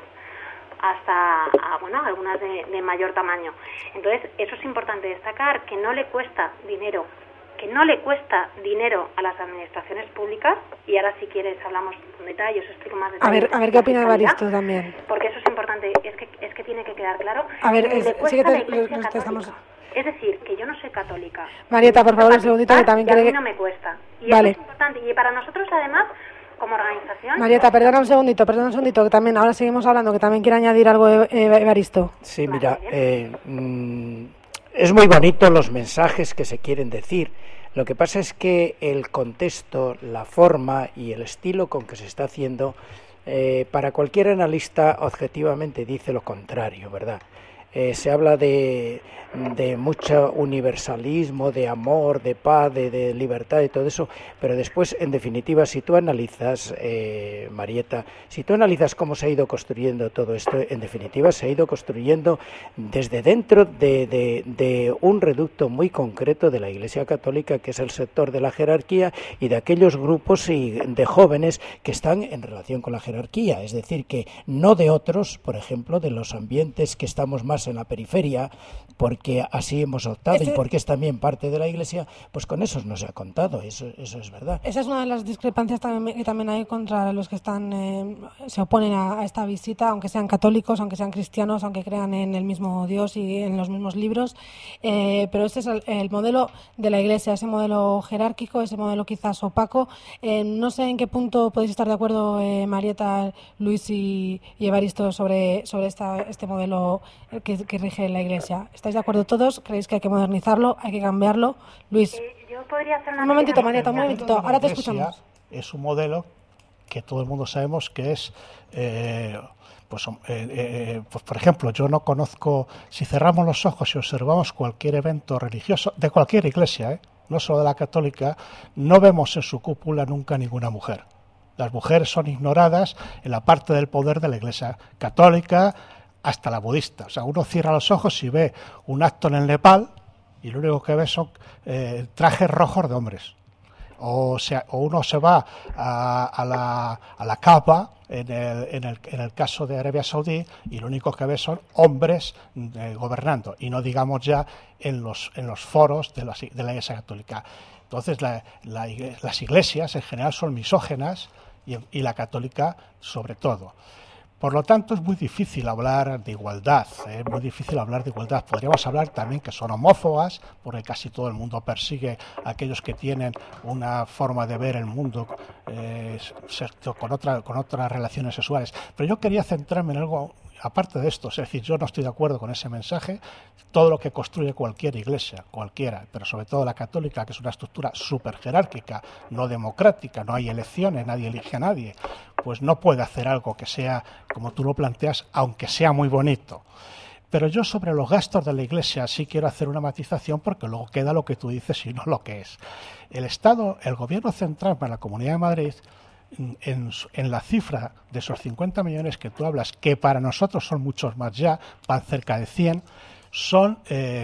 hasta a, bueno, algunas de, de mayor tamaño. Entonces, eso es importante destacar, que no le cuesta dinero, que no le cuesta dinero a las administraciones públicas, y ahora si quieres hablamos con detalle, os explico más detalle. A ver, a ver qué opina Evaristo también. Porque eso es importante, es que es que tiene que quedar claro. A ver, que es, le cuesta sí que te, a la Iglesia nos Católica. estamos... Es decir, que yo no soy católica. Marieta, por favor, un segundito, que también quiere... a mí quiere... no me cuesta. Y vale. eso es importante. Y para nosotros, además, como organización... Marieta, perdona un segundito, perdona un segundito, que también ahora seguimos hablando, que también quiere añadir algo Evaristo. Sí, mira, eh, mm, es muy bonito los mensajes que se quieren decir. Lo que pasa es que el contexto, la forma y el estilo con que se está haciendo, eh, para cualquier analista objetivamente dice lo contrario, ¿verdad? Eh, se habla de, de mucho universalismo, de amor, de paz, de, de libertad y todo eso, pero después, en definitiva, si tú analizas, eh, Marieta, si tú analizas cómo se ha ido construyendo todo esto, en definitiva se ha ido construyendo desde dentro de, de, de un reducto muy concreto de la Iglesia Católica, que es el sector de la jerarquía, y de aquellos grupos y de jóvenes que están en relación con la jerarquía, es decir, que no de otros, por ejemplo, de los ambientes que estamos más más en la periferia, porque así hemos optado este... y porque es también parte de la Iglesia, pues con esos no se ha contado, eso, eso es verdad. Esa es una de las discrepancias también, que también hay contra los que están eh, se oponen a, a esta visita, aunque sean católicos, aunque sean cristianos, aunque crean en el mismo Dios y en los mismos libros, eh, pero este es el, el modelo de la Iglesia, ese modelo jerárquico, ese modelo quizás opaco. Eh, no sé en qué punto podéis estar de acuerdo, eh, Marieta, Luis y, y Evaristo, sobre, sobre esta, este modelo que, que rige la Iglesia. ¿Estáis de acuerdo todos? ¿Creéis que hay que modernizarlo, hay que cambiarlo? Luis. Eh, yo podría hacer una un momentito, Marieta, un momentito. Ahora te escuchamos. Es un modelo que todo el mundo sabemos que es... Eh, Pues, eh, eh, pues, por ejemplo, yo no conozco, si cerramos los ojos y observamos cualquier evento religioso, de cualquier iglesia, ¿eh? no solo de la católica, no vemos en su cúpula nunca ninguna mujer. Las mujeres son ignoradas en la parte del poder de la iglesia católica hasta la budista. O sea, uno cierra los ojos y ve un acto en el Nepal y lo único que ve son eh, trajes rojos de hombres. O, sea, o uno se va a, a la, a la Kaaba, en el, en, el, en el caso de Arabia Saudí, y lo único que ve son hombres eh, gobernando, y no digamos ya en los, en los foros de la, de la Iglesia Católica. Entonces la, la, las iglesias en general son misógenas y, y la católica sobre todo. Por lo tanto, es muy difícil hablar de igualdad, es ¿eh? muy difícil hablar de igualdad. Podríamos hablar también que son homófobas, porque casi todo el mundo persigue a aquellos que tienen una forma de ver el mundo eh, con, otra, con otras relaciones sexuales. Pero yo quería centrarme en algo aparte de esto, es decir, yo no estoy de acuerdo con ese mensaje. Todo lo que construye cualquier iglesia, cualquiera, pero sobre todo la católica, que es una estructura súper jerárquica, no democrática, no hay elecciones, nadie elige a nadie, pues no puede hacer algo que sea, como tú lo planteas, aunque sea muy bonito. Pero yo sobre los gastos de la Iglesia sí quiero hacer una matización, porque luego queda lo que tú dices y no lo que es. El Estado, el Gobierno central para la Comunidad de Madrid, en, en la cifra de esos cincuenta millones que tú hablas, que para nosotros son muchos más ya, van cerca de cien, son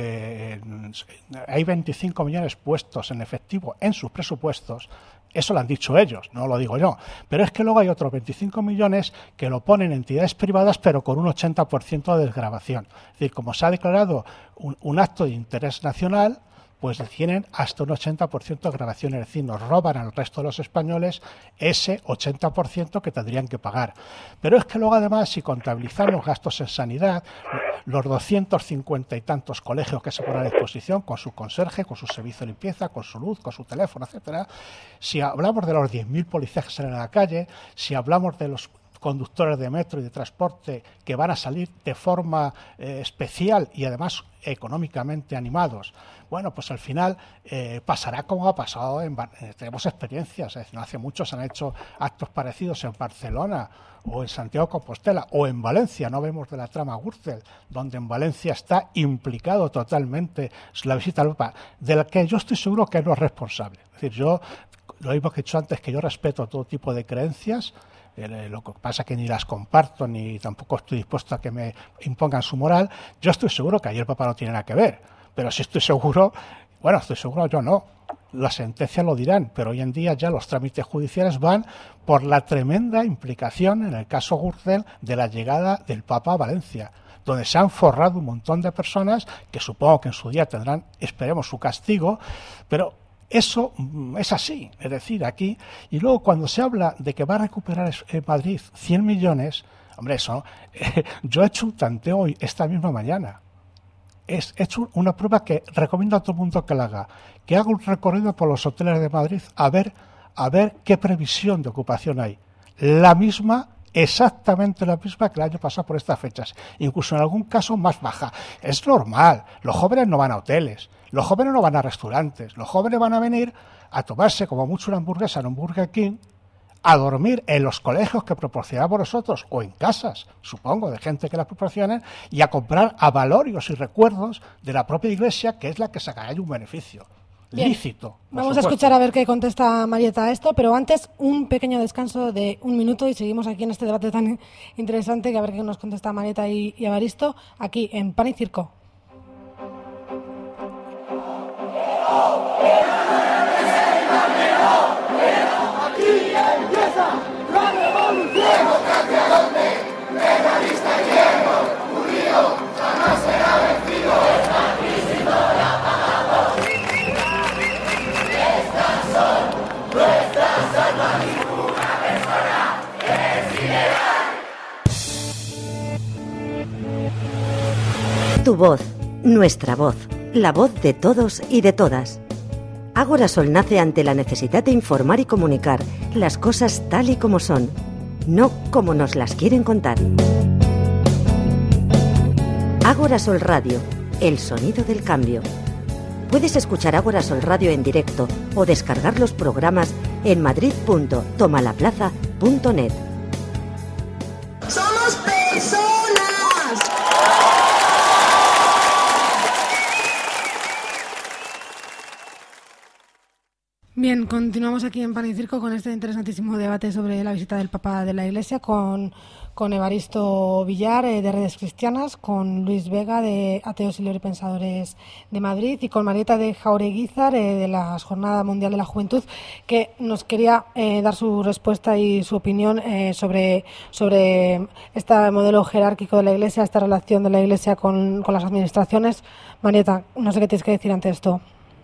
eh, hay veinticinco millones puestos en efectivo en sus presupuestos. Eso lo han dicho ellos, no lo digo yo. Pero es que luego hay otros veinticinco millones que lo ponen entidades privadas, pero con un ochenta por ciento de desgravación. Es decir, como se ha declarado un, un acto de interés nacional, pues tienen hasta un ochenta por ciento de grabación, es decir, nos roban al resto de los españoles ese ochenta por ciento que tendrían que pagar. Pero es que luego además, si contabilizamos gastos en sanidad, los doscientos cincuenta y tantos colegios que se ponen a disposición, con su conserje, con su servicio de limpieza, con su luz, con su teléfono, etcétera, si hablamos de los diez mil policías que salen a la calle, si hablamos de los conductores de metro y de transporte que van a salir de forma eh, especial y además económicamente animados, bueno, pues al final eh, pasará como ha pasado en eh, tenemos experiencias, es decir, no hace mucho se han hecho actos parecidos en Barcelona o en Santiago de Compostela o en Valencia, no vemos de la trama Gürtel, donde en Valencia está implicado totalmente la visita al Papa, de la que yo estoy seguro que no es responsable. Es decir, yo, lo mismo que he dicho antes, que yo respeto todo tipo de creencias. Lo que pasa es que ni las comparto ni tampoco estoy dispuesto a que me impongan su moral. Yo estoy seguro que ahí el Papa no tiene nada que ver, pero si estoy seguro, bueno, estoy seguro yo no, las sentencias lo dirán, pero hoy en día ya los trámites judiciales van por la tremenda implicación en el caso Gürtel de la llegada del Papa a Valencia, donde se han forrado un montón de personas que supongo que en su día tendrán, esperemos, su castigo, pero eso es así, es decir, aquí, y luego cuando se habla de que va a recuperar en Madrid cien millones, hombre, eso, eh, yo he hecho un tanteo hoy, esta misma mañana, es, he hecho una prueba que recomiendo a todo el mundo que la haga, que haga un recorrido por los hoteles de Madrid a ver, a ver qué previsión de ocupación hay, la misma, exactamente la misma que el año pasado por estas fechas, incluso en algún caso más baja. Es normal, los jóvenes no van a hoteles, los jóvenes no van a restaurantes, los jóvenes van a venir a tomarse como mucho una hamburguesa en un Burger King, a dormir en los colegios que proporcionamos nosotros o en casas, supongo, de gente que las proporcionen, y a comprar avalorios y recuerdos de la propia Iglesia, que es la que sacará un beneficio. Bien. Lícito. Vamos a escuchar a ver qué contesta Marieta a esto, pero antes un pequeño descanso de un minuto y seguimos aquí en este debate tan interesante, que a ver qué nos contesta Marieta y, y Evaristo, aquí en Pan y Circo. Aquí empieza la revolución. Democracia donde, legalista y judío, jamás se Tu voz, nuestra voz, la voz de todos y de todas. Ágora Sol nace ante la necesidad de informar y comunicar las cosas tal y como son, no como nos las quieren contar. Ágora Sol Radio, el sonido del cambio. Puedes escuchar Ágora Sol Radio en directo o descargar los programas en madrid punto tomalaplaza punto net. ¡Somos personas! Bien, continuamos aquí en Pan y Circo con este interesantísimo debate sobre la visita del Papa de la Iglesia con, con Evaristo Villar eh, de Redes Cristianas, con Luis Vega de Ateos y Librepensadores de Madrid y con Marieta de Jaureguizar eh, de la Jornada Mundial de la Juventud, que nos quería eh, dar su respuesta y su opinión eh, sobre, sobre este modelo jerárquico de la Iglesia, esta relación de la Iglesia con, con las administraciones. Marieta, no sé qué tienes que decir ante esto.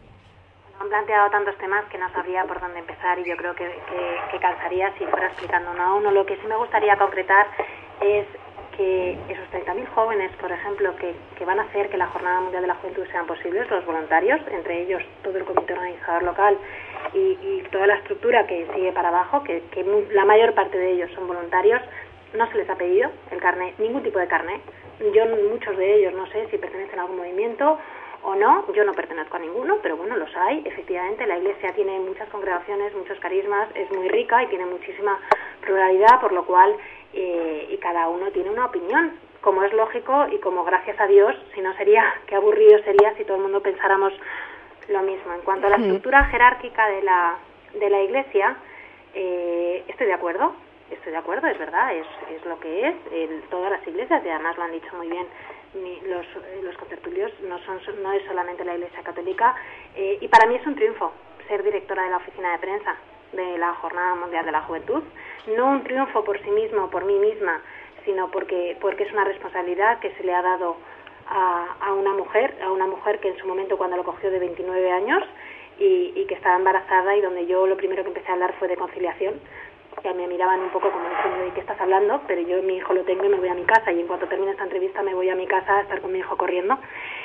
Han planteado tantos temas que no sabría por dónde empezar y yo creo que, que, que cansaría si fuera explicando uno a uno. Lo que sí me gustaría concretar es que esos treinta mil jóvenes, por ejemplo, que, que van a hacer que la Jornada Mundial de la Juventud sean posibles, los voluntarios, entre ellos todo el comité organizador local y, y toda la estructura que sigue para abajo, que, que la mayor parte de ellos son voluntarios, no se les ha pedido el carnet, ningún tipo de carnet. Yo, muchos de ellos, no sé si pertenecen a algún movimiento o no, yo no pertenezco a ninguno, pero bueno, los hay. Efectivamente, la Iglesia tiene muchas congregaciones, muchos carismas, es muy rica y tiene muchísima pluralidad, por lo cual, eh, y cada uno tiene una opinión, como es lógico y como gracias a Dios, si no sería, qué aburrido sería si todo el mundo pensáramos lo mismo. En cuanto a la estructura jerárquica de la, de la Iglesia, eh, estoy de acuerdo. Estoy de acuerdo, es verdad, es, es lo que es. El, todas las iglesias, y además lo han dicho muy bien mi, los, los contertulios, no, son, no es solamente la Iglesia Católica. Eh, y para mí es un triunfo ser directora de la oficina de prensa de la Jornada Mundial de la Juventud. No un triunfo por sí mismo, por mí misma, sino porque, porque es una responsabilidad que se le ha dado a, a una mujer, a una mujer que en su momento cuando lo cogió de veintinueve años y, y que estaba embarazada y donde yo lo primero que empecé a hablar fue de conciliación. Que me miraban un poco como diciendo ¿de qué estás hablando? Pero yo mi hijo lo tengo y me voy a mi casa y en cuanto termine esta entrevista me voy a mi casa a estar con mi hijo corriendo.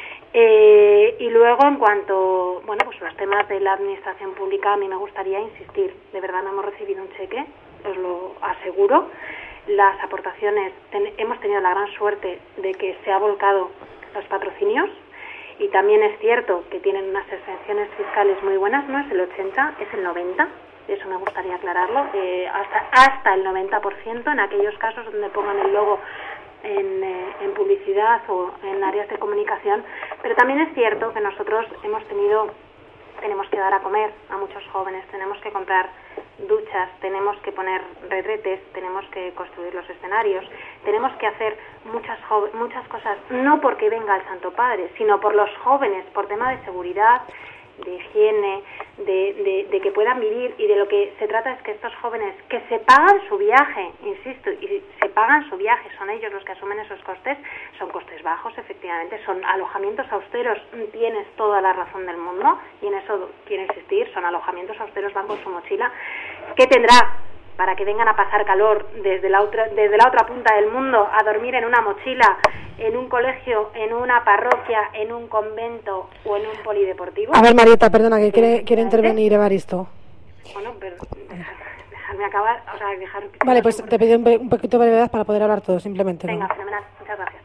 Eh, y luego en cuanto, bueno, pues los temas de la administración pública, a mí me gustaría insistir, de verdad no hemos recibido un cheque, os lo aseguro. Las aportaciones, ten, hemos tenido la gran suerte de que se ha volcado los patrocinios y también es cierto que tienen unas exenciones fiscales muy buenas, no es el ochenta, es el noventa. Eso me gustaría aclararlo, eh, hasta hasta el noventa por ciento en aquellos casos donde pongan el logo en, eh, en publicidad o en áreas de comunicación. Pero también es cierto que nosotros hemos tenido, tenemos que dar a comer a muchos jóvenes, tenemos que comprar duchas, tenemos que poner retretes, tenemos que construir los escenarios, tenemos que hacer muchas muchas cosas, no porque venga el Santo Padre, sino por los jóvenes, por tema de seguridad, de higiene, de, de, de que puedan vivir, y de lo que se trata es que estos jóvenes que se pagan su viaje, insisto, y se pagan su viaje, son ellos los que asumen esos costes, son costes bajos, efectivamente, son alojamientos austeros, tienes toda la razón del mundo, y en eso quiero insistir, son alojamientos austeros, van con su mochila, ¿qué tendrá? Para que vengan a pasar calor desde la otra desde la otra punta del mundo, a dormir en una mochila, en un colegio, en una parroquia, en un convento o en un polideportivo. A ver, Marieta, perdona, que quiere, quiere intervenir Evaristo. Bueno, pero dejar, dejarme acabar, o sea, dejar... Vale, pues te pido un, un poquito de brevedad para poder hablar todo, simplemente. Venga, ¿no? fenomenal, muchas gracias.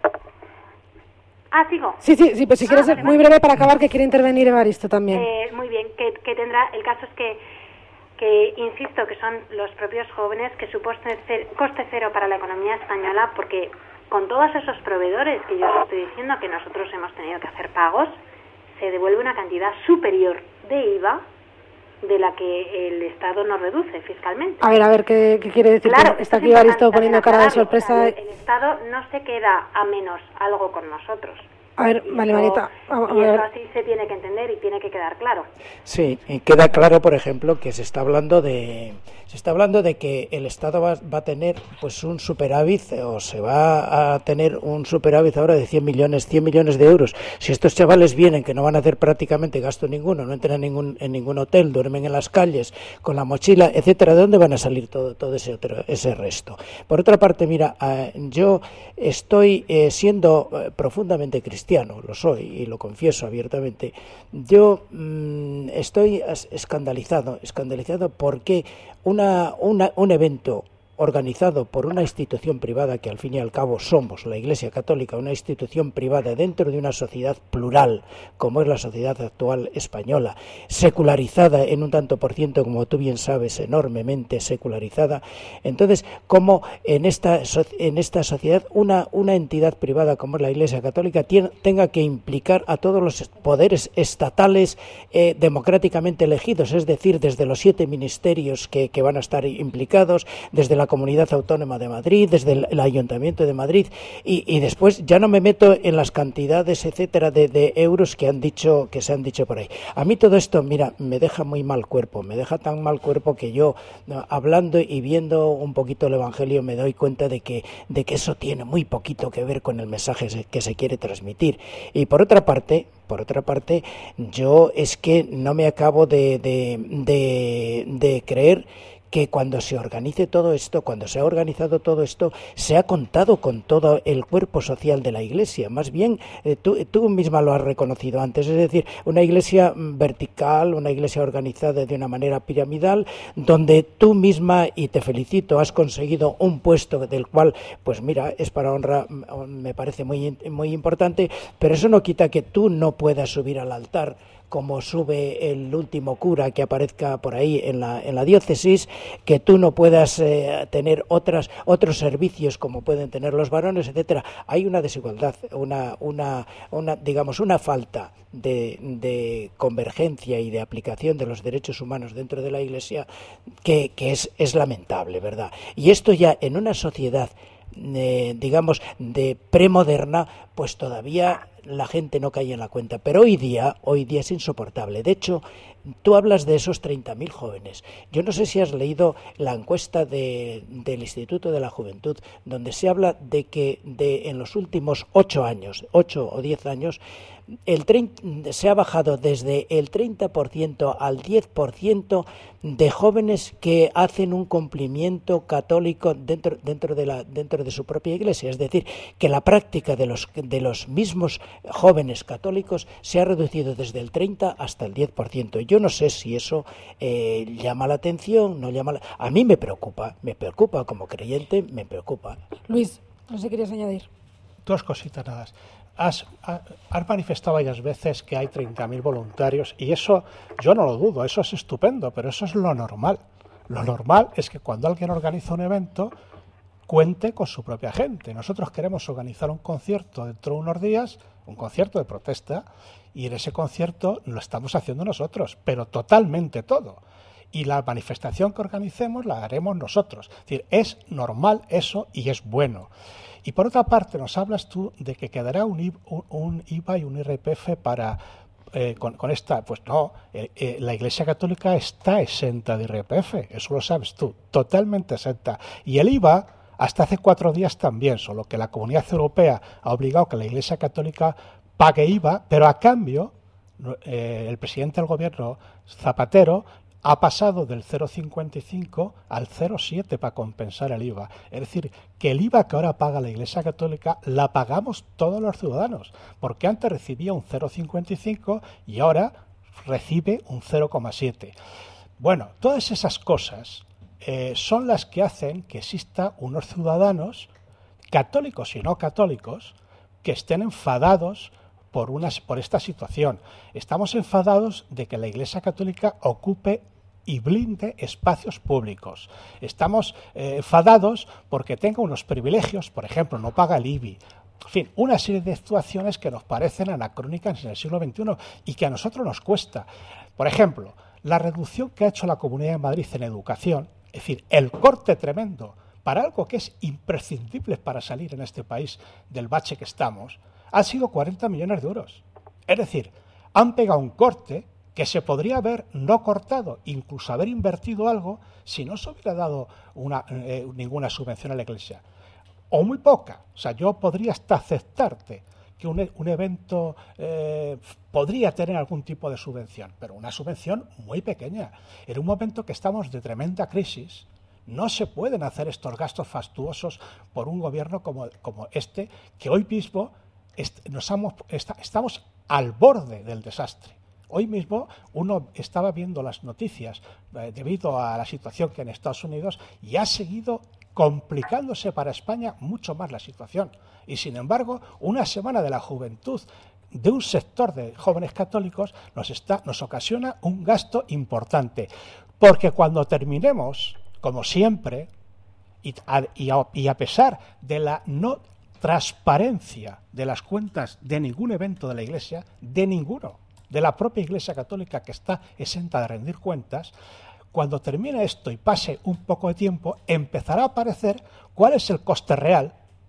Ah, ¿sigo? Sí, sí, sí, pues si ah, quieres ser muy breve para acabar, que quiere intervenir Evaristo también. Eh, muy bien, que, que tendrá, el caso es que que insisto que son los propios jóvenes, que supone coste cero para la economía española, porque con todos esos proveedores que yo os estoy diciendo que nosotros hemos tenido que hacer pagos, se devuelve una cantidad superior de I V A de la que el Estado nos reduce fiscalmente. A ver, a ver, ¿qué, qué quiere decir? Claro, está aquí Evaristo poniendo cara de sorpresa. O sea, el, el Estado no se queda a menos algo con nosotros. A ver, vale, Marieta. Y eso así se tiene que entender y tiene que quedar claro. Sí, y queda claro, por ejemplo, que se está hablando de se está hablando de que el Estado va, va a tener pues un superávit, o se va a tener un superávit ahora de cien millones de euros. Si estos chavales vienen, que no van a hacer prácticamente gasto ninguno, no entran en ningún en ningún hotel, duermen en las calles con la mochila, etcétera, ¿de dónde van a salir todo todo ese otro ese resto? Por otra parte, mira, eh, yo estoy eh, siendo eh, profundamente cristiano. cristiano, lo soy y lo confieso abiertamente, yo mmm, estoy escandalizado, escandalizado porque una, una, un evento organizado por una institución privada, que al fin y al cabo somos la Iglesia Católica, una institución privada dentro de una sociedad plural, como es la sociedad actual española, secularizada en un tanto por ciento, como tú bien sabes, enormemente secularizada. Entonces, como en esta, en esta sociedad una, una entidad privada como es la Iglesia Católica tiene, tenga que implicar a todos los poderes estatales eh, democráticamente elegidos, es decir, desde los siete ministerios que, que van a estar implicados, desde la Comunidad Autónoma de Madrid, desde el, el Ayuntamiento de Madrid, y, y después ya no me meto en las cantidades, etcétera, de, de euros que han dicho, que se han dicho por ahí. A mí todo esto, mira, me deja muy mal cuerpo, me deja tan mal cuerpo que yo, no, hablando y viendo un poquito el Evangelio, me doy cuenta de que, de que eso tiene muy poquito que ver con el mensaje que se quiere transmitir. Y por otra parte, Por otra parte, yo es que no me acabo de, de, de, de creer que cuando se organice todo esto, cuando se ha organizado todo esto, se ha contado con todo el cuerpo social de la Iglesia. Más bien, eh, tú, tú misma lo has reconocido antes, es decir, una Iglesia vertical, una Iglesia organizada de una manera piramidal, donde tú misma, y te felicito, has conseguido un puesto del cual, pues mira, es para honra, me parece muy, muy importante, pero eso no quita que tú no puedas subir al altar como sube el último cura que aparezca por ahí en la, en la diócesis, que tú no puedas eh, tener otras, otros servicios como pueden tener los varones, etcétera. Hay una desigualdad, una, una, una digamos, una falta de, de convergencia y de aplicación de los derechos humanos dentro de la Iglesia que, que es, es lamentable, ¿verdad? Y esto ya en una sociedad, eh, digamos, de premoderna, pues todavía la gente no cae en la cuenta, pero hoy día, hoy día es insoportable. De hecho, tú hablas de esos treinta mil jóvenes. Yo no sé si has leído la encuesta de, del Instituto de la Juventud, donde se habla de que de en los últimos ocho años, ocho o diez años, el treinta, se ha bajado desde el treinta por ciento al diez por ciento de jóvenes que hacen un cumplimiento católico dentro, dentro, de la, dentro de su propia iglesia. Es decir, que la práctica de los, de los mismos jóvenes católicos se ha reducido desde el treinta hasta el diez por ciento. Yo no sé si eso eh, llama la atención, no llama la... A mí me preocupa, me preocupa como creyente, me preocupa. Luis, no sé si querías añadir. Dos cositas nada. Has, has manifestado varias veces que hay treinta mil voluntarios y eso yo no lo dudo, eso es estupendo, pero eso es lo normal. Lo normal es que cuando alguien organiza un evento cuente con su propia gente. Nosotros queremos organizar un concierto dentro de unos días, un concierto de protesta, y en ese concierto lo estamos haciendo nosotros, pero totalmente todo. Y la manifestación que organicemos la haremos nosotros. Es decir, es normal eso y es bueno. Y por otra parte, nos hablas tú de que quedará un I V A y un I R P F para eh, con, con esta. Pues no, eh, eh, la Iglesia Católica está exenta de I R P F, eso lo sabes tú, totalmente exenta. Y el I V A, hasta hace cuatro días también, solo que la Comunidad Europea ha obligado que la Iglesia Católica pague I V A, pero a cambio, eh, el presidente del gobierno, Zapatero, ha pasado del cero coma cincuenta y cinco al cero coma siete para compensar el I V A. Es decir, que el I V A que ahora paga la Iglesia Católica la pagamos todos los ciudadanos, porque antes recibía un cero coma cincuenta y cinco y ahora recibe un cero coma siete. Bueno, todas esas cosas eh, son las que hacen que exista unos ciudadanos, católicos y no católicos, que estén enfadados por, unas, por esta situación. Estamos enfadados de que la Iglesia Católica ocupe y blinde espacios públicos. Estamos eh, enfadados porque tenga unos privilegios, por ejemplo, no paga el I B I. En fin, una serie de actuaciones que nos parecen anacrónicas en el siglo veintiuno y que a nosotros nos cuesta. Por ejemplo, la reducción que ha hecho la Comunidad de Madrid en educación, es decir, el corte tremendo para algo que es imprescindible para salir en este país del bache que estamos, ha sido cuarenta millones de euros. Es decir, han pegado un corte que se podría haber no cortado, incluso haber invertido algo, si no se hubiera dado una, eh, ninguna subvención a la Iglesia. O muy poca. O sea, yo podría hasta aceptarte que un, un evento eh, podría tener algún tipo de subvención, pero una subvención muy pequeña. En un momento que estamos de tremenda crisis, no se pueden hacer estos gastos fastuosos por un gobierno como, como este, que hoy mismo est- nos hemos, est- estamos al borde del desastre. Hoy mismo uno estaba viendo las noticias eh, debido a la situación que hay en Estados Unidos y ha seguido complicándose para España mucho más la situación. Y sin embargo, una semana de la juventud de un sector de jóvenes católicos nos, está, nos ocasiona un gasto importante. Porque cuando terminemos, como siempre, y a, y a, y a pesar de la no transparencia de las cuentas de ningún evento de la Iglesia, de ninguno, de la propia Iglesia Católica, que está exenta de rendir cuentas, cuando termine esto y pase un poco de tiempo, empezará a aparecer cuál es el coste real.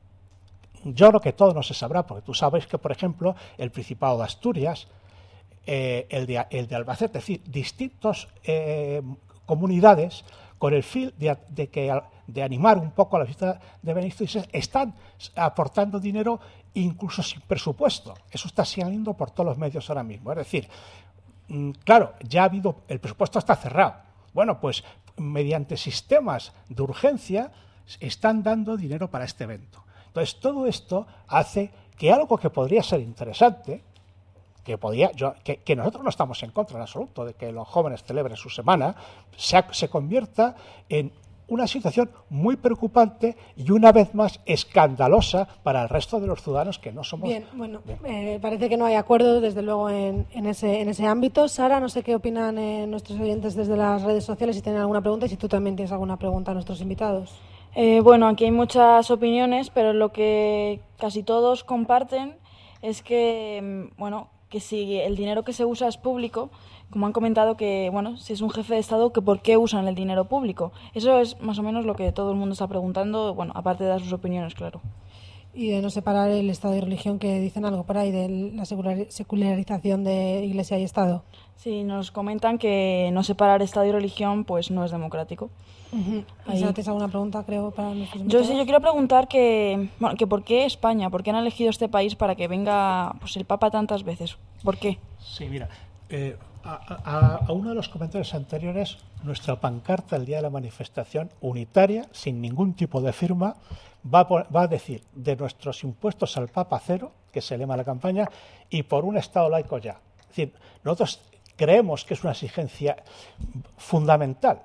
Yo creo que todo no se sabrá, porque tú sabes que, por ejemplo, el Principado de Asturias, eh, el, de, el de Albacete, es decir, distintas eh, comunidades, con el fin de, de, que, de animar un poco a la visita de Benito dieciséis, están aportando dinero incluso sin presupuesto. Eso está saliendo por todos los medios ahora mismo. Es decir, claro, ya ha habido, el presupuesto está cerrado. Bueno, pues mediante sistemas de urgencia están dando dinero para este evento. Entonces, todo esto hace que algo que podría ser interesante, que, podría, yo, que, que nosotros no estamos en contra en absoluto de que los jóvenes celebren su semana, se, se convierta en una situación muy preocupante y una vez más escandalosa para el resto de los ciudadanos que no somos... Bien, bueno, eh, parece que no hay acuerdo desde luego en, en, ese, en ese ámbito. Sara, no sé qué opinan eh, nuestros oyentes desde las redes sociales, si tienen alguna pregunta y si tú también tienes alguna pregunta a nuestros invitados. Eh, bueno, aquí hay muchas opiniones, pero lo que casi todos comparten es que, bueno, que si el dinero que se usa es público, como han comentado que, bueno, si es un jefe de Estado, que por qué usan el dinero público. Eso es más o menos lo que todo el mundo está preguntando, bueno, aparte de dar sus opiniones, claro. Y de no separar el Estado y religión, que dicen algo por ahí, de la secularización de Iglesia y Estado. Sí, nos comentan que no separar Estado y religión pues no es democrático. Uh-huh. ¿Tienes alguna pregunta, creo, para nuestros Yo sí, yo quiero preguntar que, bueno, que por qué España, por qué han elegido este país para que venga pues el Papa tantas veces. ¿Por qué? Sí, mira, eh, a, a, a uno de los comentarios anteriores, nuestra pancarta el día de la manifestación unitaria, sin ningún tipo de firma, va a, va a decir de nuestros impuestos al Papa cero, que se lema la campaña, y por un Estado laico ya. Es decir, nosotros creemos que es una exigencia fundamental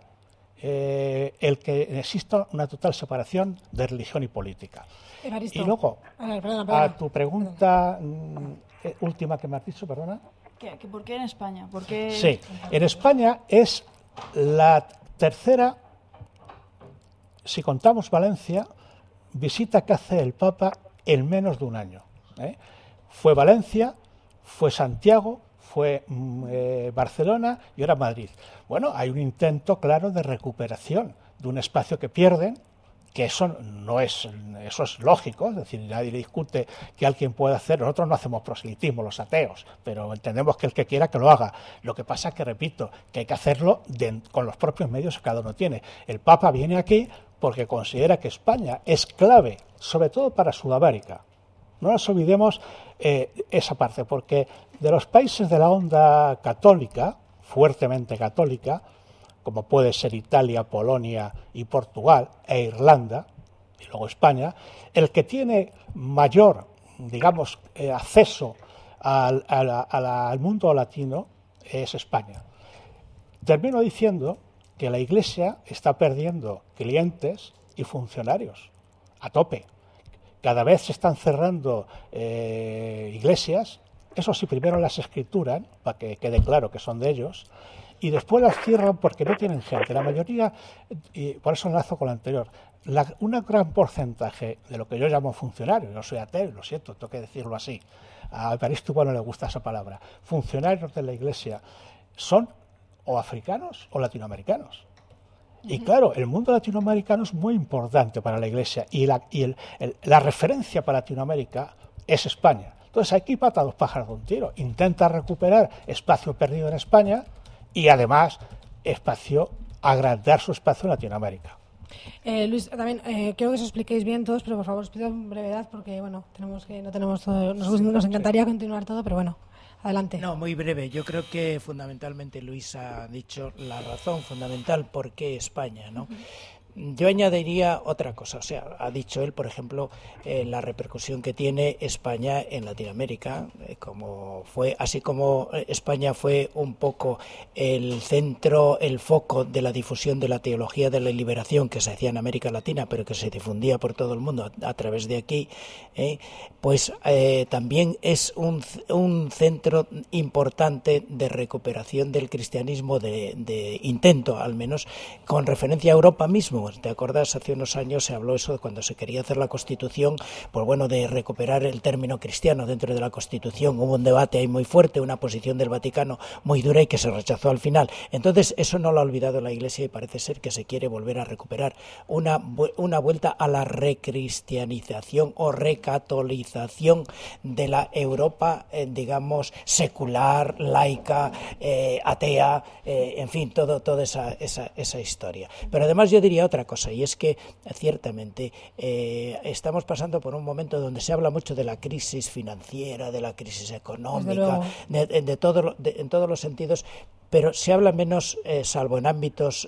eh, el que exista una total separación de religión y política. Evaristo. Y luego, a, ver, perdona, perdona. a tu pregunta perdona. última que me has dicho, perdona. ¿Qué, que ¿Por qué en España? ¿Por qué... Sí, en España es la tercera, si contamos Valencia, visita que hace el Papa en menos de un año. ¿eh? Fue Valencia, fue Santiago, fue eh, Barcelona y ahora Madrid. Bueno, hay un intento claro de recuperación de un espacio que pierden, que eso no es, eso es lógico, es decir, nadie discute que alguien pueda hacer, nosotros no hacemos proselitismo, los ateos, pero entendemos que el que quiera que lo haga. Lo que pasa es que, repito, que hay que hacerlo de, con los propios medios que cada uno tiene. El Papa viene aquí porque considera que España es clave, sobre todo para Sudamérica. No nos olvidemos eh, esa parte, porque de los países de la onda católica, fuertemente católica, como puede ser Italia, Polonia y Portugal e Irlanda, y luego España, el que tiene mayor, digamos, eh, acceso al, al, al, al mundo latino es España. Termino diciendo que la Iglesia está perdiendo clientes y funcionarios a tope. Cada vez se están cerrando eh, iglesias, eso sí, primero las escrituran, para que quede claro que son de ellos, y después las cierran porque no tienen gente. La mayoría, y por eso enlazo con lo anterior, la, un gran porcentaje de lo que yo llamo funcionarios, yo soy ateo, lo siento, tengo que decirlo así, a Evaristo igual no le gusta esa palabra, funcionarios de la Iglesia son o africanos o latinoamericanos. Y claro, el mundo latinoamericano es muy importante para la Iglesia y la, y el, el, la referencia para Latinoamérica es España. Entonces aquí pata dos pájaros de un tiro. Intenta recuperar espacio perdido en España y además espacio, agrandar su espacio en Latinoamérica. Eh, Luis, también eh, creo que os expliquéis bien todos, pero por favor os pido en brevedad porque bueno, tenemos que no tenemos todo, nos, nos encantaría continuar todo, pero bueno. Adelante. No, muy breve. Yo creo que fundamentalmente Luis ha dicho la razón fundamental por qué España, ¿no? Yo añadiría otra cosa, o sea, ha dicho él, por ejemplo, eh, la repercusión que tiene España en Latinoamérica, eh, como fue, así como España fue un poco el centro, el foco de la difusión de la teología de la liberación que se hacía en América Latina, pero que se difundía por todo el mundo a, a través de aquí, eh, pues eh, también es un, un centro importante de recuperación del cristianismo, de, de intento, al menos, con referencia a Europa mismo. ¿Te acuerdas? Hace unos años se habló eso de cuando se quería hacer la Constitución, pues bueno, de recuperar el término cristiano dentro de la Constitución. Hubo un debate ahí muy fuerte, una posición del Vaticano muy dura y que se rechazó al final. Entonces, eso no lo ha olvidado la Iglesia y parece ser que se quiere volver a recuperar una, una vuelta a la recristianización o recatolización de la Europa, eh, digamos, secular, laica, eh, atea, eh, en fin, todo, toda esa, esa, esa historia. Pero además yo diría otra cosa, y es que ciertamente eh, estamos pasando por un momento donde se habla mucho de la crisis financiera, de la crisis económica, de, de, de todo, de, en todos los sentidos, pero se habla menos, eh, salvo en ámbitos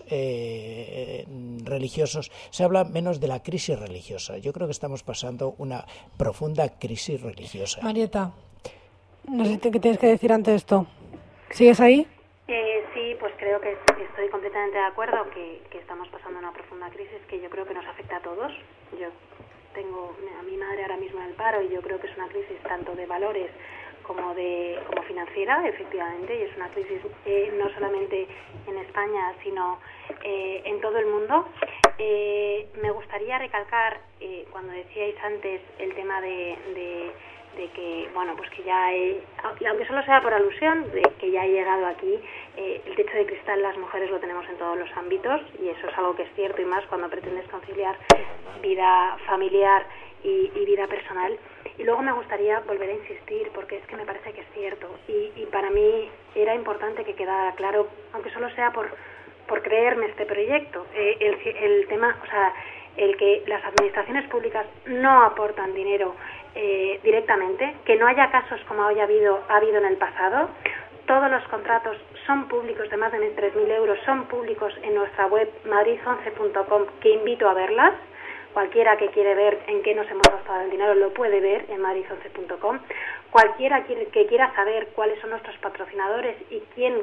eh, religiosos, se habla menos de la crisis religiosa. Yo creo que estamos pasando una profunda crisis religiosa. Marieta, no sé qué tienes que decir ante esto. ¿Sigues ahí? Eh, sí, pues creo que estoy completamente de acuerdo que, que estamos pasando una profunda crisis que yo creo que nos afecta a todos. Yo tengo a mi madre ahora mismo en el paro y yo creo que es una crisis tanto de valores como de como financiera, efectivamente, y es una crisis eh, no solamente en España, sino eh, en todo el mundo. Eh, me gustaría recalcar, eh, cuando decíais antes el tema de... de de que, bueno, pues que ya, he, aunque solo sea por alusión, de que ya he llegado aquí, eh, el techo de cristal las mujeres lo tenemos en todos los ámbitos y eso es algo que es cierto y más cuando pretendes conciliar vida familiar y, y vida personal. Y luego me gustaría volver a insistir porque es que me parece que es cierto y, y para mí era importante que quedara claro, aunque solo sea por, por creerme este proyecto, eh, el, el tema, o sea, el que las administraciones públicas no aportan dinero Eh, directamente, que no haya casos como haya habido, ha habido en el pasado. Todos los contratos son públicos de más de tres mil euros, son públicos en nuestra web madrid once punto com, que invito a verlas. Cualquiera que quiere ver en qué nos hemos gastado el dinero lo puede ver en madrid once punto com. Cualquiera que quiera saber cuáles son nuestros patrocinadores y quién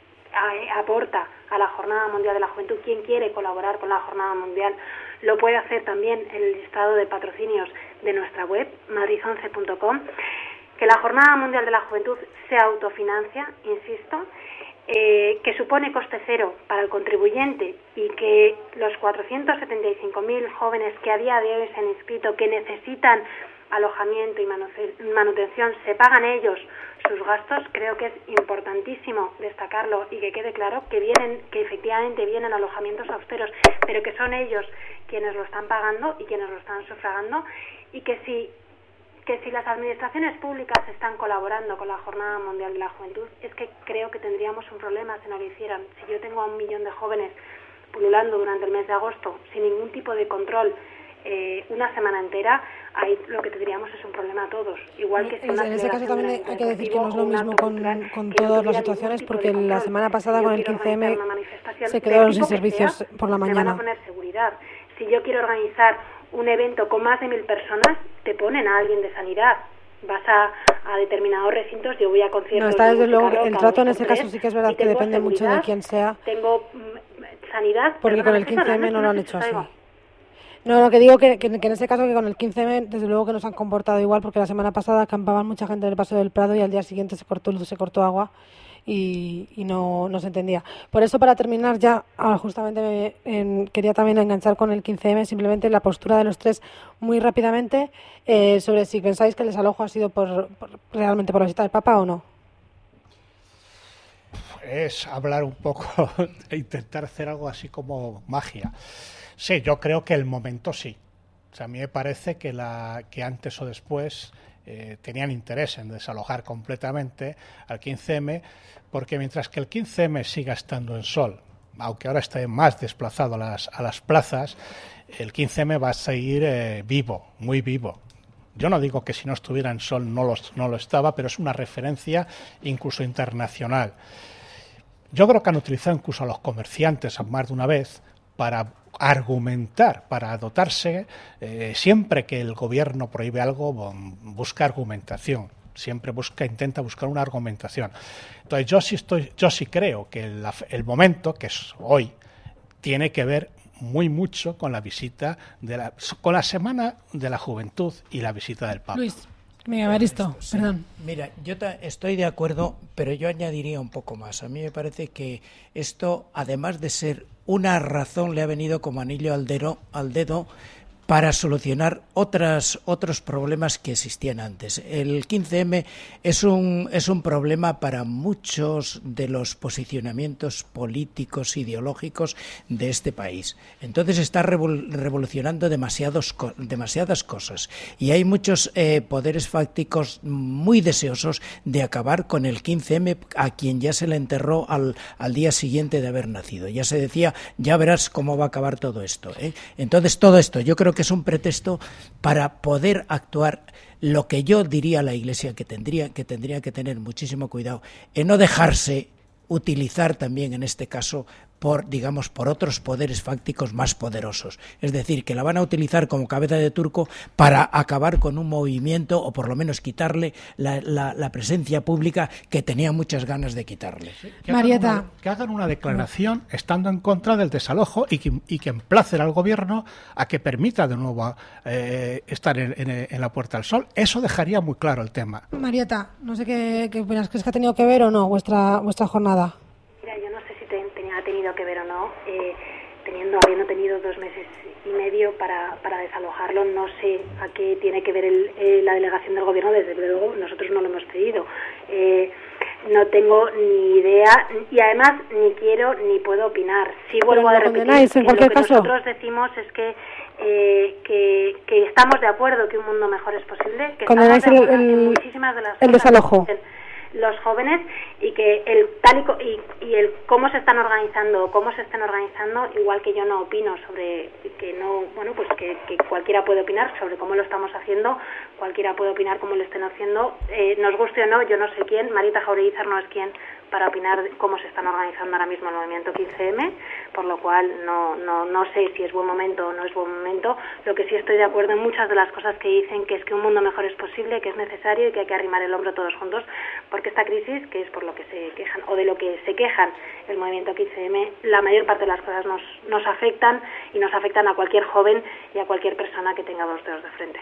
aporta a la Jornada Mundial de la Juventud, quién quiere colaborar con la Jornada Mundial, lo puede hacer también en el listado de patrocinios de nuestra web, madrid once punto com. Que la Jornada Mundial de la Juventud se autofinancia, insisto, eh, que supone coste cero para el contribuyente y que los cuatrocientos setenta y cinco mil jóvenes que a día de hoy se han inscrito, que necesitan alojamiento y manutención, se pagan ellos sus gastos. Creo que es importantísimo destacarlo y que quede claro que vienen, que efectivamente vienen alojamientos austeros, pero que son ellos quienes lo están pagando y quienes lo están sufragando, y que si que si las administraciones públicas están colaborando con la Jornada Mundial de la Juventud, es que creo que tendríamos un problema si no lo hicieran. Si yo tengo a un millón de jóvenes pululando durante el mes de agosto sin ningún tipo de control, eh, una semana entera, ahí lo que tendríamos es un problema a todos. Igual que en ese caso también hay que decir que no es lo mismo con, con todas las situaciones, porque la semana pasada con el quince eme se quedaron sin servicios por la mañana. Te van a poner seguridad. Si yo quiero organizar un evento con más de mil personas, te ponen a alguien de sanidad. Vas a, a determinados recintos, yo voy a conciertos. No, está desde luego, el trato en ese caso sí que es verdad que depende mucho de quién sea. Tengo mm, sanidad. Porque con el quince eme no lo han hecho así. No, lo que digo que, que, que en ese caso que con el quince eme desde luego que nos han comportado igual, porque la semana pasada acampaban mucha gente en el Paso del Prado y al día siguiente se cortó luz, se cortó agua y, y no, no se entendía. Por eso, para terminar ya, ah, justamente me, en, quería también enganchar con el quince eme simplemente la postura de los tres muy rápidamente eh, sobre si pensáis que el desalojo ha sido por, por realmente por la visita del Papa o no. Es hablar un poco e intentar hacer algo así como magia. Sí, yo creo que el momento sí. O sea, a mí me parece que, la, que antes o después eh, tenían interés en desalojar completamente al quince eme, porque mientras que el quince eme siga estando en sol, aunque ahora esté más desplazado a las, a las plazas, el quince eme va a seguir eh, vivo, muy vivo. Yo no digo que si no estuviera en sol no lo, no lo estaba, pero es una referencia incluso internacional. Yo creo que han utilizado incluso a los comerciantes más de una vez para argumentar, para dotarse, eh, siempre que el gobierno prohíbe algo, busca argumentación. Siempre busca, intenta buscar una argumentación. Entonces yo sí estoy, yo sí creo que el, el momento, que es hoy, tiene que ver muy mucho con la visita de la, con la Semana de la Juventud y la visita del Papa. Luis, me Evaristo, sí. Perdón. Mira, yo estoy de acuerdo, pero yo añadiría un poco más. A mí me parece que esto, además de ser una razón, le ha venido como anillo al dedo, al dedo para solucionar otras, otros problemas que existían antes. El quince eme es un, es un problema para muchos de los posicionamientos políticos, ideológicos de este país. Entonces está revol, revolucionando demasiados, demasiadas cosas y hay muchos eh, poderes fácticos muy deseosos de acabar con el quince eme, a quien ya se le enterró al, al día siguiente de haber nacido. Ya se decía, ya verás cómo va a acabar todo esto, ¿eh? Entonces todo esto, yo creo que es un pretexto para poder actuar lo que yo diría a la Iglesia que tendría que tendría que tener muchísimo cuidado en no dejarse utilizar también en este caso por, digamos, por otros poderes fácticos más poderosos. Es decir, que la van a utilizar como cabeza de turco para acabar con un movimiento o por lo menos quitarle la, la, la presencia pública que tenía muchas ganas de quitarle. Sí, que Marieta. Hagan una, que hagan una declaración estando en contra del desalojo y que, y que emplacen al gobierno a que permita de nuevo eh, estar en, en, en la Puerta del Sol. Eso dejaría muy claro el tema. Marieta, no sé qué, qué opinas, ¿crees que ha tenido que ver o no vuestra, vuestra jornada? Mira, yo no sé si te, tenía, ha tenido que ver o no, eh, teniendo, habiendo tenido dos meses y medio para, para desalojarlo, no sé a qué tiene que ver el, eh, la delegación del gobierno, desde luego nosotros no lo hemos pedido. Eh, no tengo ni idea y además ni quiero ni puedo opinar. Sí vuelvo a repetir, en cualquier lo que caso. Nosotros decimos es que Eh, que, que estamos de acuerdo que un mundo mejor es posible, que estamos de acuerdo el, en muchísimas de las el cosas desalojo. que dicen los jóvenes y que el tal y, y, y el cómo se están organizando, cómo se están organizando, igual que yo no opino sobre que no, bueno, pues que, que cualquiera puede opinar sobre cómo lo estamos haciendo, cualquiera puede opinar cómo lo estén haciendo, eh, nos guste o no, yo no sé quién, Marita Jauregui no es quién para opinar de cómo se están organizando ahora mismo el movimiento quince eme, por lo cual no, no, no sé si es buen momento o no es buen momento. Lo que sí estoy de acuerdo en muchas de las cosas que dicen, que es que un mundo mejor es posible, que es necesario y que hay que arrimar el hombro todos juntos, porque esta crisis, que es por lo que se quejan, o de lo que se quejan el movimiento quince eme, la mayor parte de las cosas nos, nos afectan y nos afectan a cualquier joven y a cualquier persona que tenga dos dedos de frente.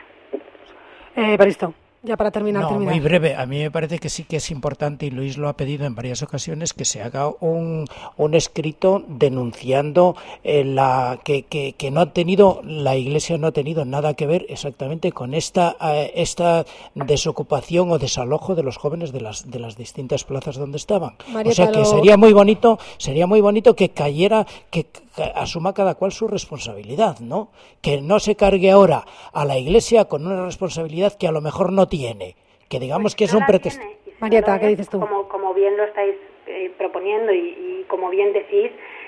Eh, Evaristo. Ya para terminar, no, terminar. Muy breve. A mí me parece que sí que es importante, y Luis lo ha pedido en varias ocasiones, que se haga un, un escrito denunciando eh, la que, que, que no ha tenido, la Iglesia no ha tenido nada que ver exactamente con esta eh, esta desocupación o desalojo de los jóvenes de las de las distintas plazas donde estaban. Marieta, o sea que lo... sería muy bonito, sería muy bonito que cayera, que, que asuma cada cual su responsabilidad, ¿no? Que no se cargue ahora a la Iglesia con una responsabilidad que a lo mejor no tiene, que digamos pues que es un pretexto. Marieta, ¿qué dices tú? Como, como bien lo estáis eh, proponiendo y, y como bien decís,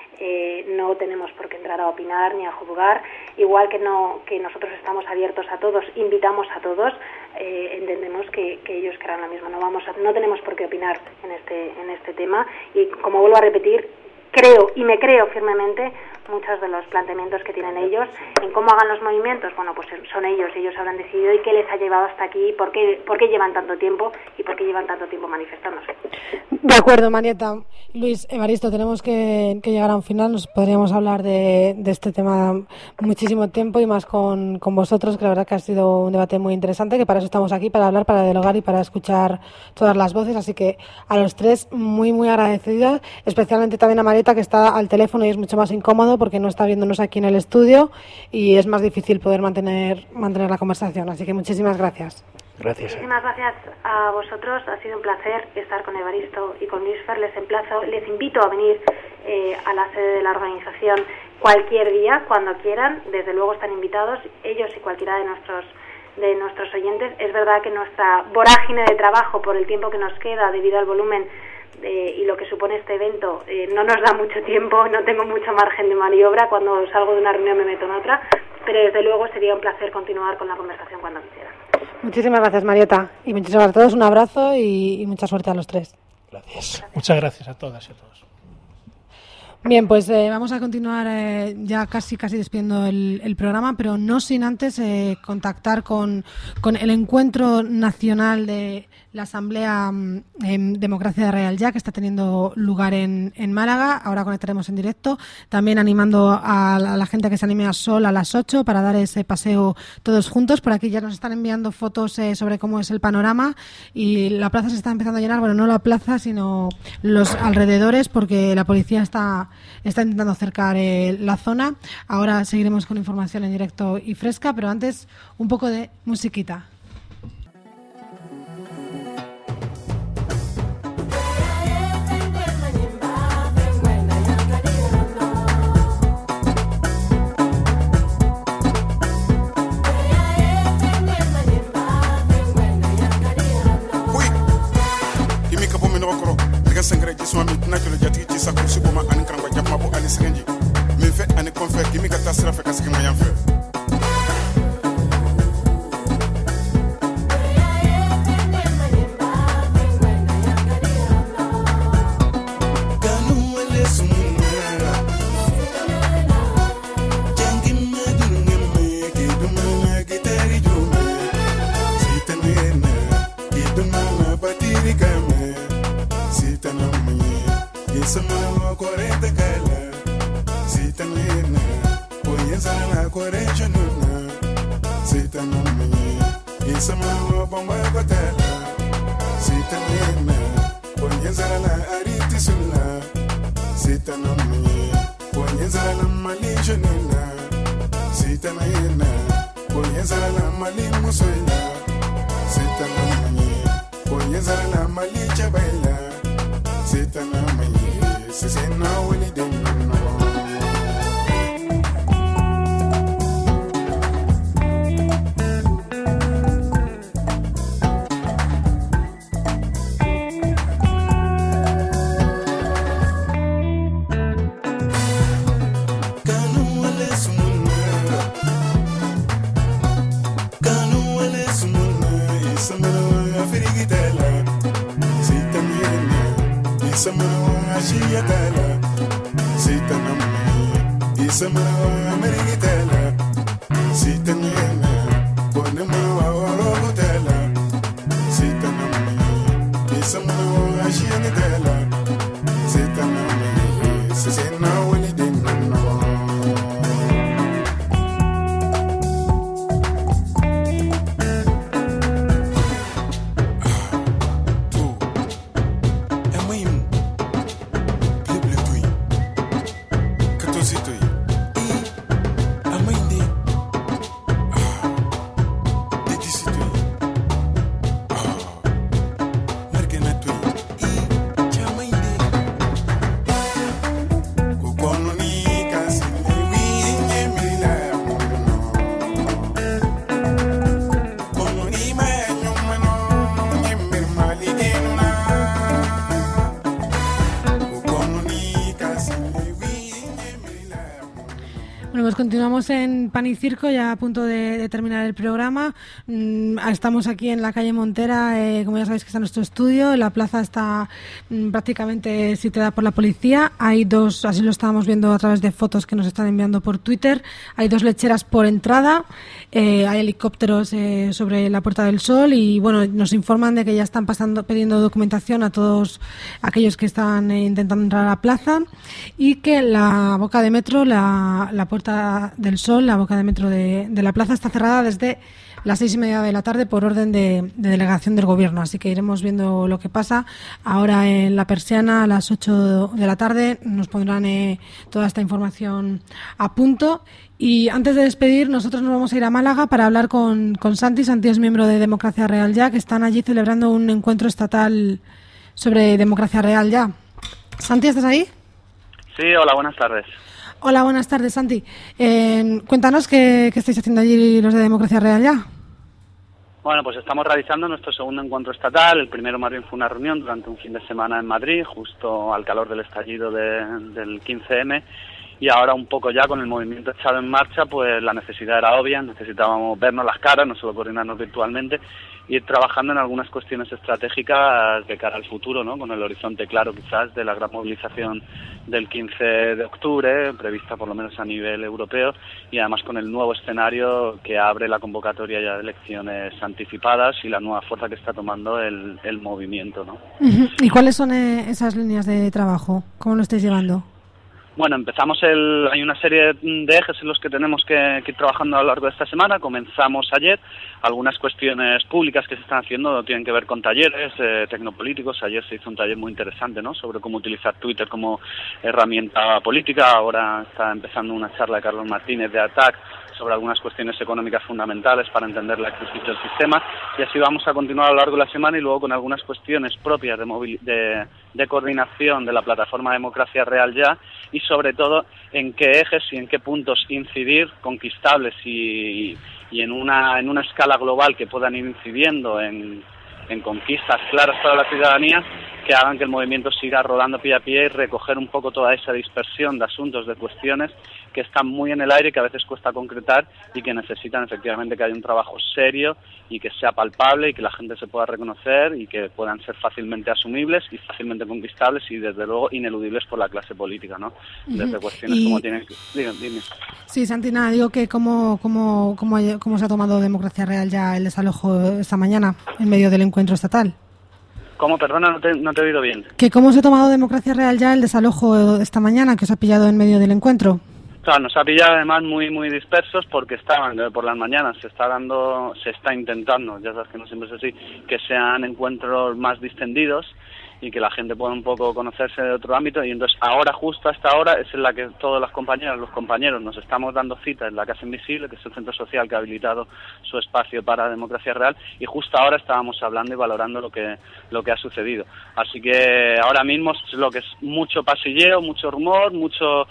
eh, no tenemos por qué entrar a opinar ni a juzgar, igual que no que nosotros estamos abiertos a todos, invitamos a todos, eh, entendemos que, que ellos querrán lo mismo, no vamos a, no tenemos por qué opinar en este en este tema y como vuelvo a repetir, creo y me creo firmemente muchos de los planteamientos que tienen ellos en cómo hagan los movimientos, bueno, pues son ellos, ellos habrán decidido y qué les ha llevado hasta aquí, por qué, por qué llevan tanto tiempo y por qué llevan tanto tiempo manifestándose. De acuerdo, Marieta. Luis, Evaristo, tenemos que, que llegar a un final, nos podríamos hablar de, de este tema muchísimo tiempo y más con, con vosotros, que la verdad que ha sido un debate muy interesante, que para eso estamos aquí, para hablar, para dialogar y para escuchar todas las voces, así que a los tres muy, muy agradecidas, especialmente también a Marieta, que está al teléfono y es mucho más incómodo porque no está viéndonos aquí en el estudio y es más difícil poder mantener mantener la conversación. Así que muchísimas gracias. Gracias. Muchísimas gracias a vosotros. Ha sido un placer estar con Evaristo y con Luis Fer. Les emplazo, les invito a venir eh, a la sede de la organización cualquier día, cuando quieran. Desde luego están invitados ellos y cualquiera de nuestros de nuestros oyentes. Es verdad que nuestra vorágine de trabajo por el tiempo que nos queda debido al volumen Eh, y lo que supone este evento, eh, no nos da mucho tiempo, no tengo mucho margen de maniobra, cuando salgo de una reunión me meto en otra, pero desde luego sería un placer continuar con la conversación cuando quisieran. Muchísimas gracias, Marieta, y muchísimas gracias a todos, un abrazo y, y mucha suerte a los tres. Gracias. Muchas gracias a todas y a todos. Bien, pues eh, vamos a continuar eh, ya casi casi despidiendo el, el programa, pero no sin antes eh, contactar con, con el encuentro nacional de la Asamblea eh, Democracia Real Ya, que está teniendo lugar en, en Málaga. Ahora conectaremos en directo, también animando a la, a la gente que se anime a Sol a las ocho para dar ese paseo todos juntos. Por aquí ya nos están enviando fotos eh, sobre cómo es el panorama y la plaza se está empezando a llenar, bueno, no la plaza, sino los alrededores, porque la policía está, está intentando acercar eh, la zona. Ahora seguiremos con información en directo y fresca, pero antes un poco de musiquita. Sangre qui sont amis naturel jati ci sakku ci boma an kan ko japma bo ali sengi min fe an kon fe kimi ka tasra fe kas kimi yan fe Sama corrente cala, si tanina, poyenza na corrente nuna, si tanina, y sama bomba cotela, si tanina, poyenza na ariti sula, si tanina, poyenza na malisha nuna, si tanina, poyenza na malimu suela, si tanina, poyenza na malicha baila, si tanina. Se se no when it didn't know. Continuamos en Pan y Circo, ya a punto de, de terminar el programa. Mm, estamos aquí en la calle Montera, eh, como ya sabéis que está nuestro estudio. La plaza está mm, prácticamente sitiada por la policía. Hay dos, así lo estábamos viendo a través de fotos que nos están enviando por Twitter. Hay dos lecheras por entrada, eh, hay helicópteros eh, sobre la Puerta del Sol y bueno, nos informan de que ya están pasando, pidiendo documentación a todos aquellos que están eh, intentando entrar a la plaza y que la boca de metro, la, la Puerta del Sol, la boca de metro de, de la plaza está cerrada desde las seis y media de la tarde por orden de, de delegación del gobierno, así que iremos viendo lo que pasa. Ahora en la persiana a las ocho de la tarde nos pondrán eh, toda esta información a punto. Y antes de despedir, nosotros nos vamos a ir a Málaga para hablar con, con Santi. Santi es miembro de Democracia Real Ya, que están allí celebrando un encuentro estatal sobre Democracia Real Ya. Santi, ¿estás ahí? Sí, hola, buenas tardes. Hola, buenas tardes, Santi. Eh, cuéntanos qué, qué estáis haciendo allí los de Democracia Real Ya. Bueno, pues estamos realizando nuestro segundo encuentro estatal. El primero más bien fue una reunión durante un fin de semana en Madrid, justo al calor del estallido de, del quince eme. y ahora un poco ya con el movimiento echado en marcha, pues la necesidad era obvia, necesitábamos vernos las caras, no solo coordinarnos virtualmente, y ir trabajando en algunas cuestiones estratégicas de cara al futuro, ¿no? Con el horizonte claro quizás de la gran movilización del quince de octubre, prevista por lo menos a nivel europeo, y además con el nuevo escenario que abre la convocatoria ya de elecciones anticipadas y la nueva fuerza que está tomando el, el movimiento, ¿no? ¿Y cuáles son eh, esas líneas de trabajo? ¿Cómo lo estáis llevando? Bueno, empezamos el... hay una serie de ejes en los que tenemos que, que ir trabajando a lo largo de esta semana. Comenzamos ayer. Algunas cuestiones públicas que se están haciendo tienen que ver con talleres eh, tecnopolíticos. Ayer se hizo un taller muy interesante, ¿no?, sobre cómo utilizar Twitter como herramienta política. Ahora está empezando una charla de Carlos Martínez de A T A C sobre algunas cuestiones económicas fundamentales para entender la crisis del sistema, y así vamos a continuar a lo largo de la semana, y luego con algunas cuestiones propias de, movil- de, de coordinación de la plataforma Democracia Real Ya, y sobre todo en qué ejes y en qué puntos incidir, conquistables y, y en una en una escala global que puedan ir incidiendo en, en conquistas claras para la ciudadanía, que hagan que el movimiento siga rodando pie a pie y recoger un poco toda esa dispersión de asuntos, de cuestiones que están muy en el aire y que a veces cuesta concretar y que necesitan efectivamente que haya un trabajo serio y que sea palpable y que la gente se pueda reconocer y que puedan ser fácilmente asumibles y fácilmente conquistables y desde luego ineludibles por la clase política, ¿no? Desde cuestiones y... como tienen que... Dime, dime. Sí, Santina, digo que cómo, cómo, cómo, cómo se ha tomado Democracia Real Ya el desalojo esta mañana en medio del encuentro estatal. ¿Cómo? Perdona, no te, no te he oído bien. ¿Que cómo se ha tomado Democracia Real Ya el desalojo esta mañana que os ha pillado en medio del encuentro? Claro, nos ha pillado además muy muy dispersos porque estaban por las mañanas, se está dando, se está intentando, ya sabes que no siempre es así, que sean encuentros más distendidos y que la gente pueda un poco conocerse de otro ámbito, y entonces ahora, justo a esta hora, es en la que todas las compañeras, los compañeros nos estamos dando cita en la Casa Invisible, que es el centro social que ha habilitado su espacio para Democracia Real, y justo ahora estábamos hablando y valorando lo que lo que ha sucedido. Así que ahora mismo es lo que es mucho pasilleo, mucho rumor, mucho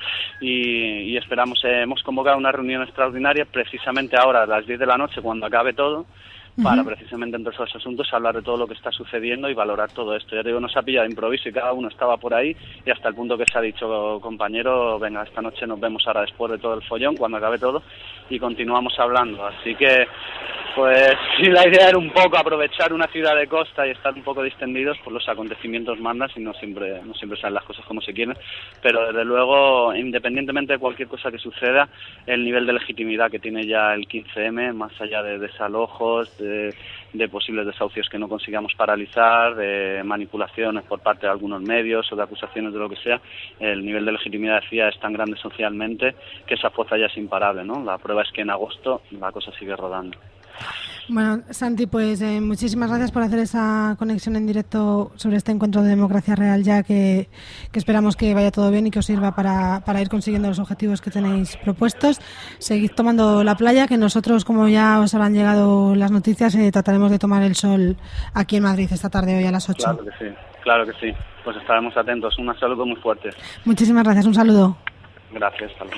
y, y esperamos, eh, hemos convocado una reunión extraordinaria precisamente ahora a las diez de la noche, cuando acabe todo, para uh-huh. precisamente entre esos asuntos hablar de todo lo que está sucediendo y valorar todo esto. Ya te digo, nos ha pillado de improviso y cada uno estaba por ahí, y hasta el punto que se ha dicho, compañero, venga, esta noche nos vemos ahora después de todo el follón, cuando acabe todo, y continuamos hablando. Así que, pues, si la idea era un poco aprovechar una ciudad de costa y estar un poco distendidos, pues los acontecimientos mandan y no siempre, no siempre salen las cosas como se quieren, pero desde luego, independientemente de cualquier cosa que suceda, el nivel de legitimidad que tiene ya el quince eme, más allá de desalojos, de, de posibles desahucios que no consigamos paralizar, de manipulaciones por parte de algunos medios o de acusaciones de lo que sea, el nivel de legitimidad, decía, es tan grande socialmente que esa fuerza ya es imparable, ¿no? La prueba es que en agosto la cosa sigue rodando. Bueno, Santi, pues eh, muchísimas gracias por hacer esa conexión en directo sobre este encuentro de Democracia Real Ya, que, que esperamos que vaya todo bien y que os sirva para, para ir consiguiendo los objetivos que tenéis propuestos. Seguid tomando la playa, que nosotros, como ya os habrán llegado las noticias, eh, trataremos de tomar el sol aquí en Madrid esta tarde, hoy a las ocho. Claro que sí, claro que sí. Pues estaremos atentos. Un saludo muy fuerte. Muchísimas gracias, un saludo. Gracias, saludos.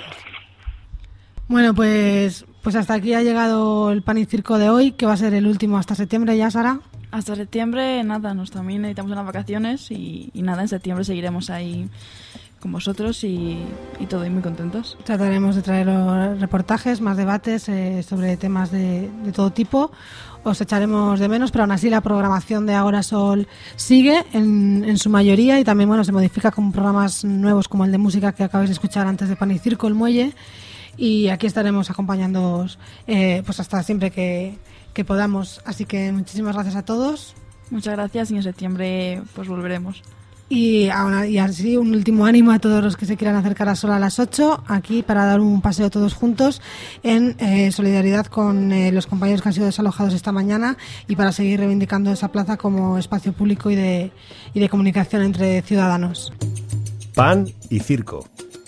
Bueno, pues pues hasta aquí ha llegado el Pan y Circo de hoy, que va a ser el último hasta septiembre ya, Sara. Hasta septiembre, nada, nos también necesitamos unas vacaciones y, y nada, en septiembre seguiremos ahí con vosotros y, y todo, y muy contentos. Trataremos de traer reportajes, más debates eh, sobre temas de, de todo tipo. Os echaremos de menos, pero aún así la programación de Agora Sol sigue en, en su mayoría, y también, bueno, se modifica con programas nuevos como el de música que acabáis de escuchar antes de Pan y Circo, El Muelle. Y aquí estaremos acompañándoos eh, pues hasta siempre que, que podamos. Así que muchísimas gracias a todos. Muchas gracias, y en septiembre pues volveremos. Y, ahora, y así un último ánimo a todos los que se quieran acercar a Sol a las ocho, aquí para dar un paseo todos juntos en eh, solidaridad con eh, los compañeros que han sido desalojados esta mañana, y para seguir reivindicando esa plaza como espacio público y de, y de comunicación entre ciudadanos. Pan y Circo.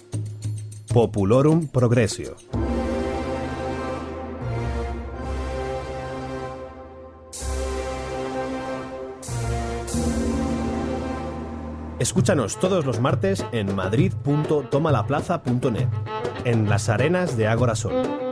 Populorum Progressio. Escúchanos todos los martes en madrid punto tomalaplaza punto net, en las arenas de Agora Sol.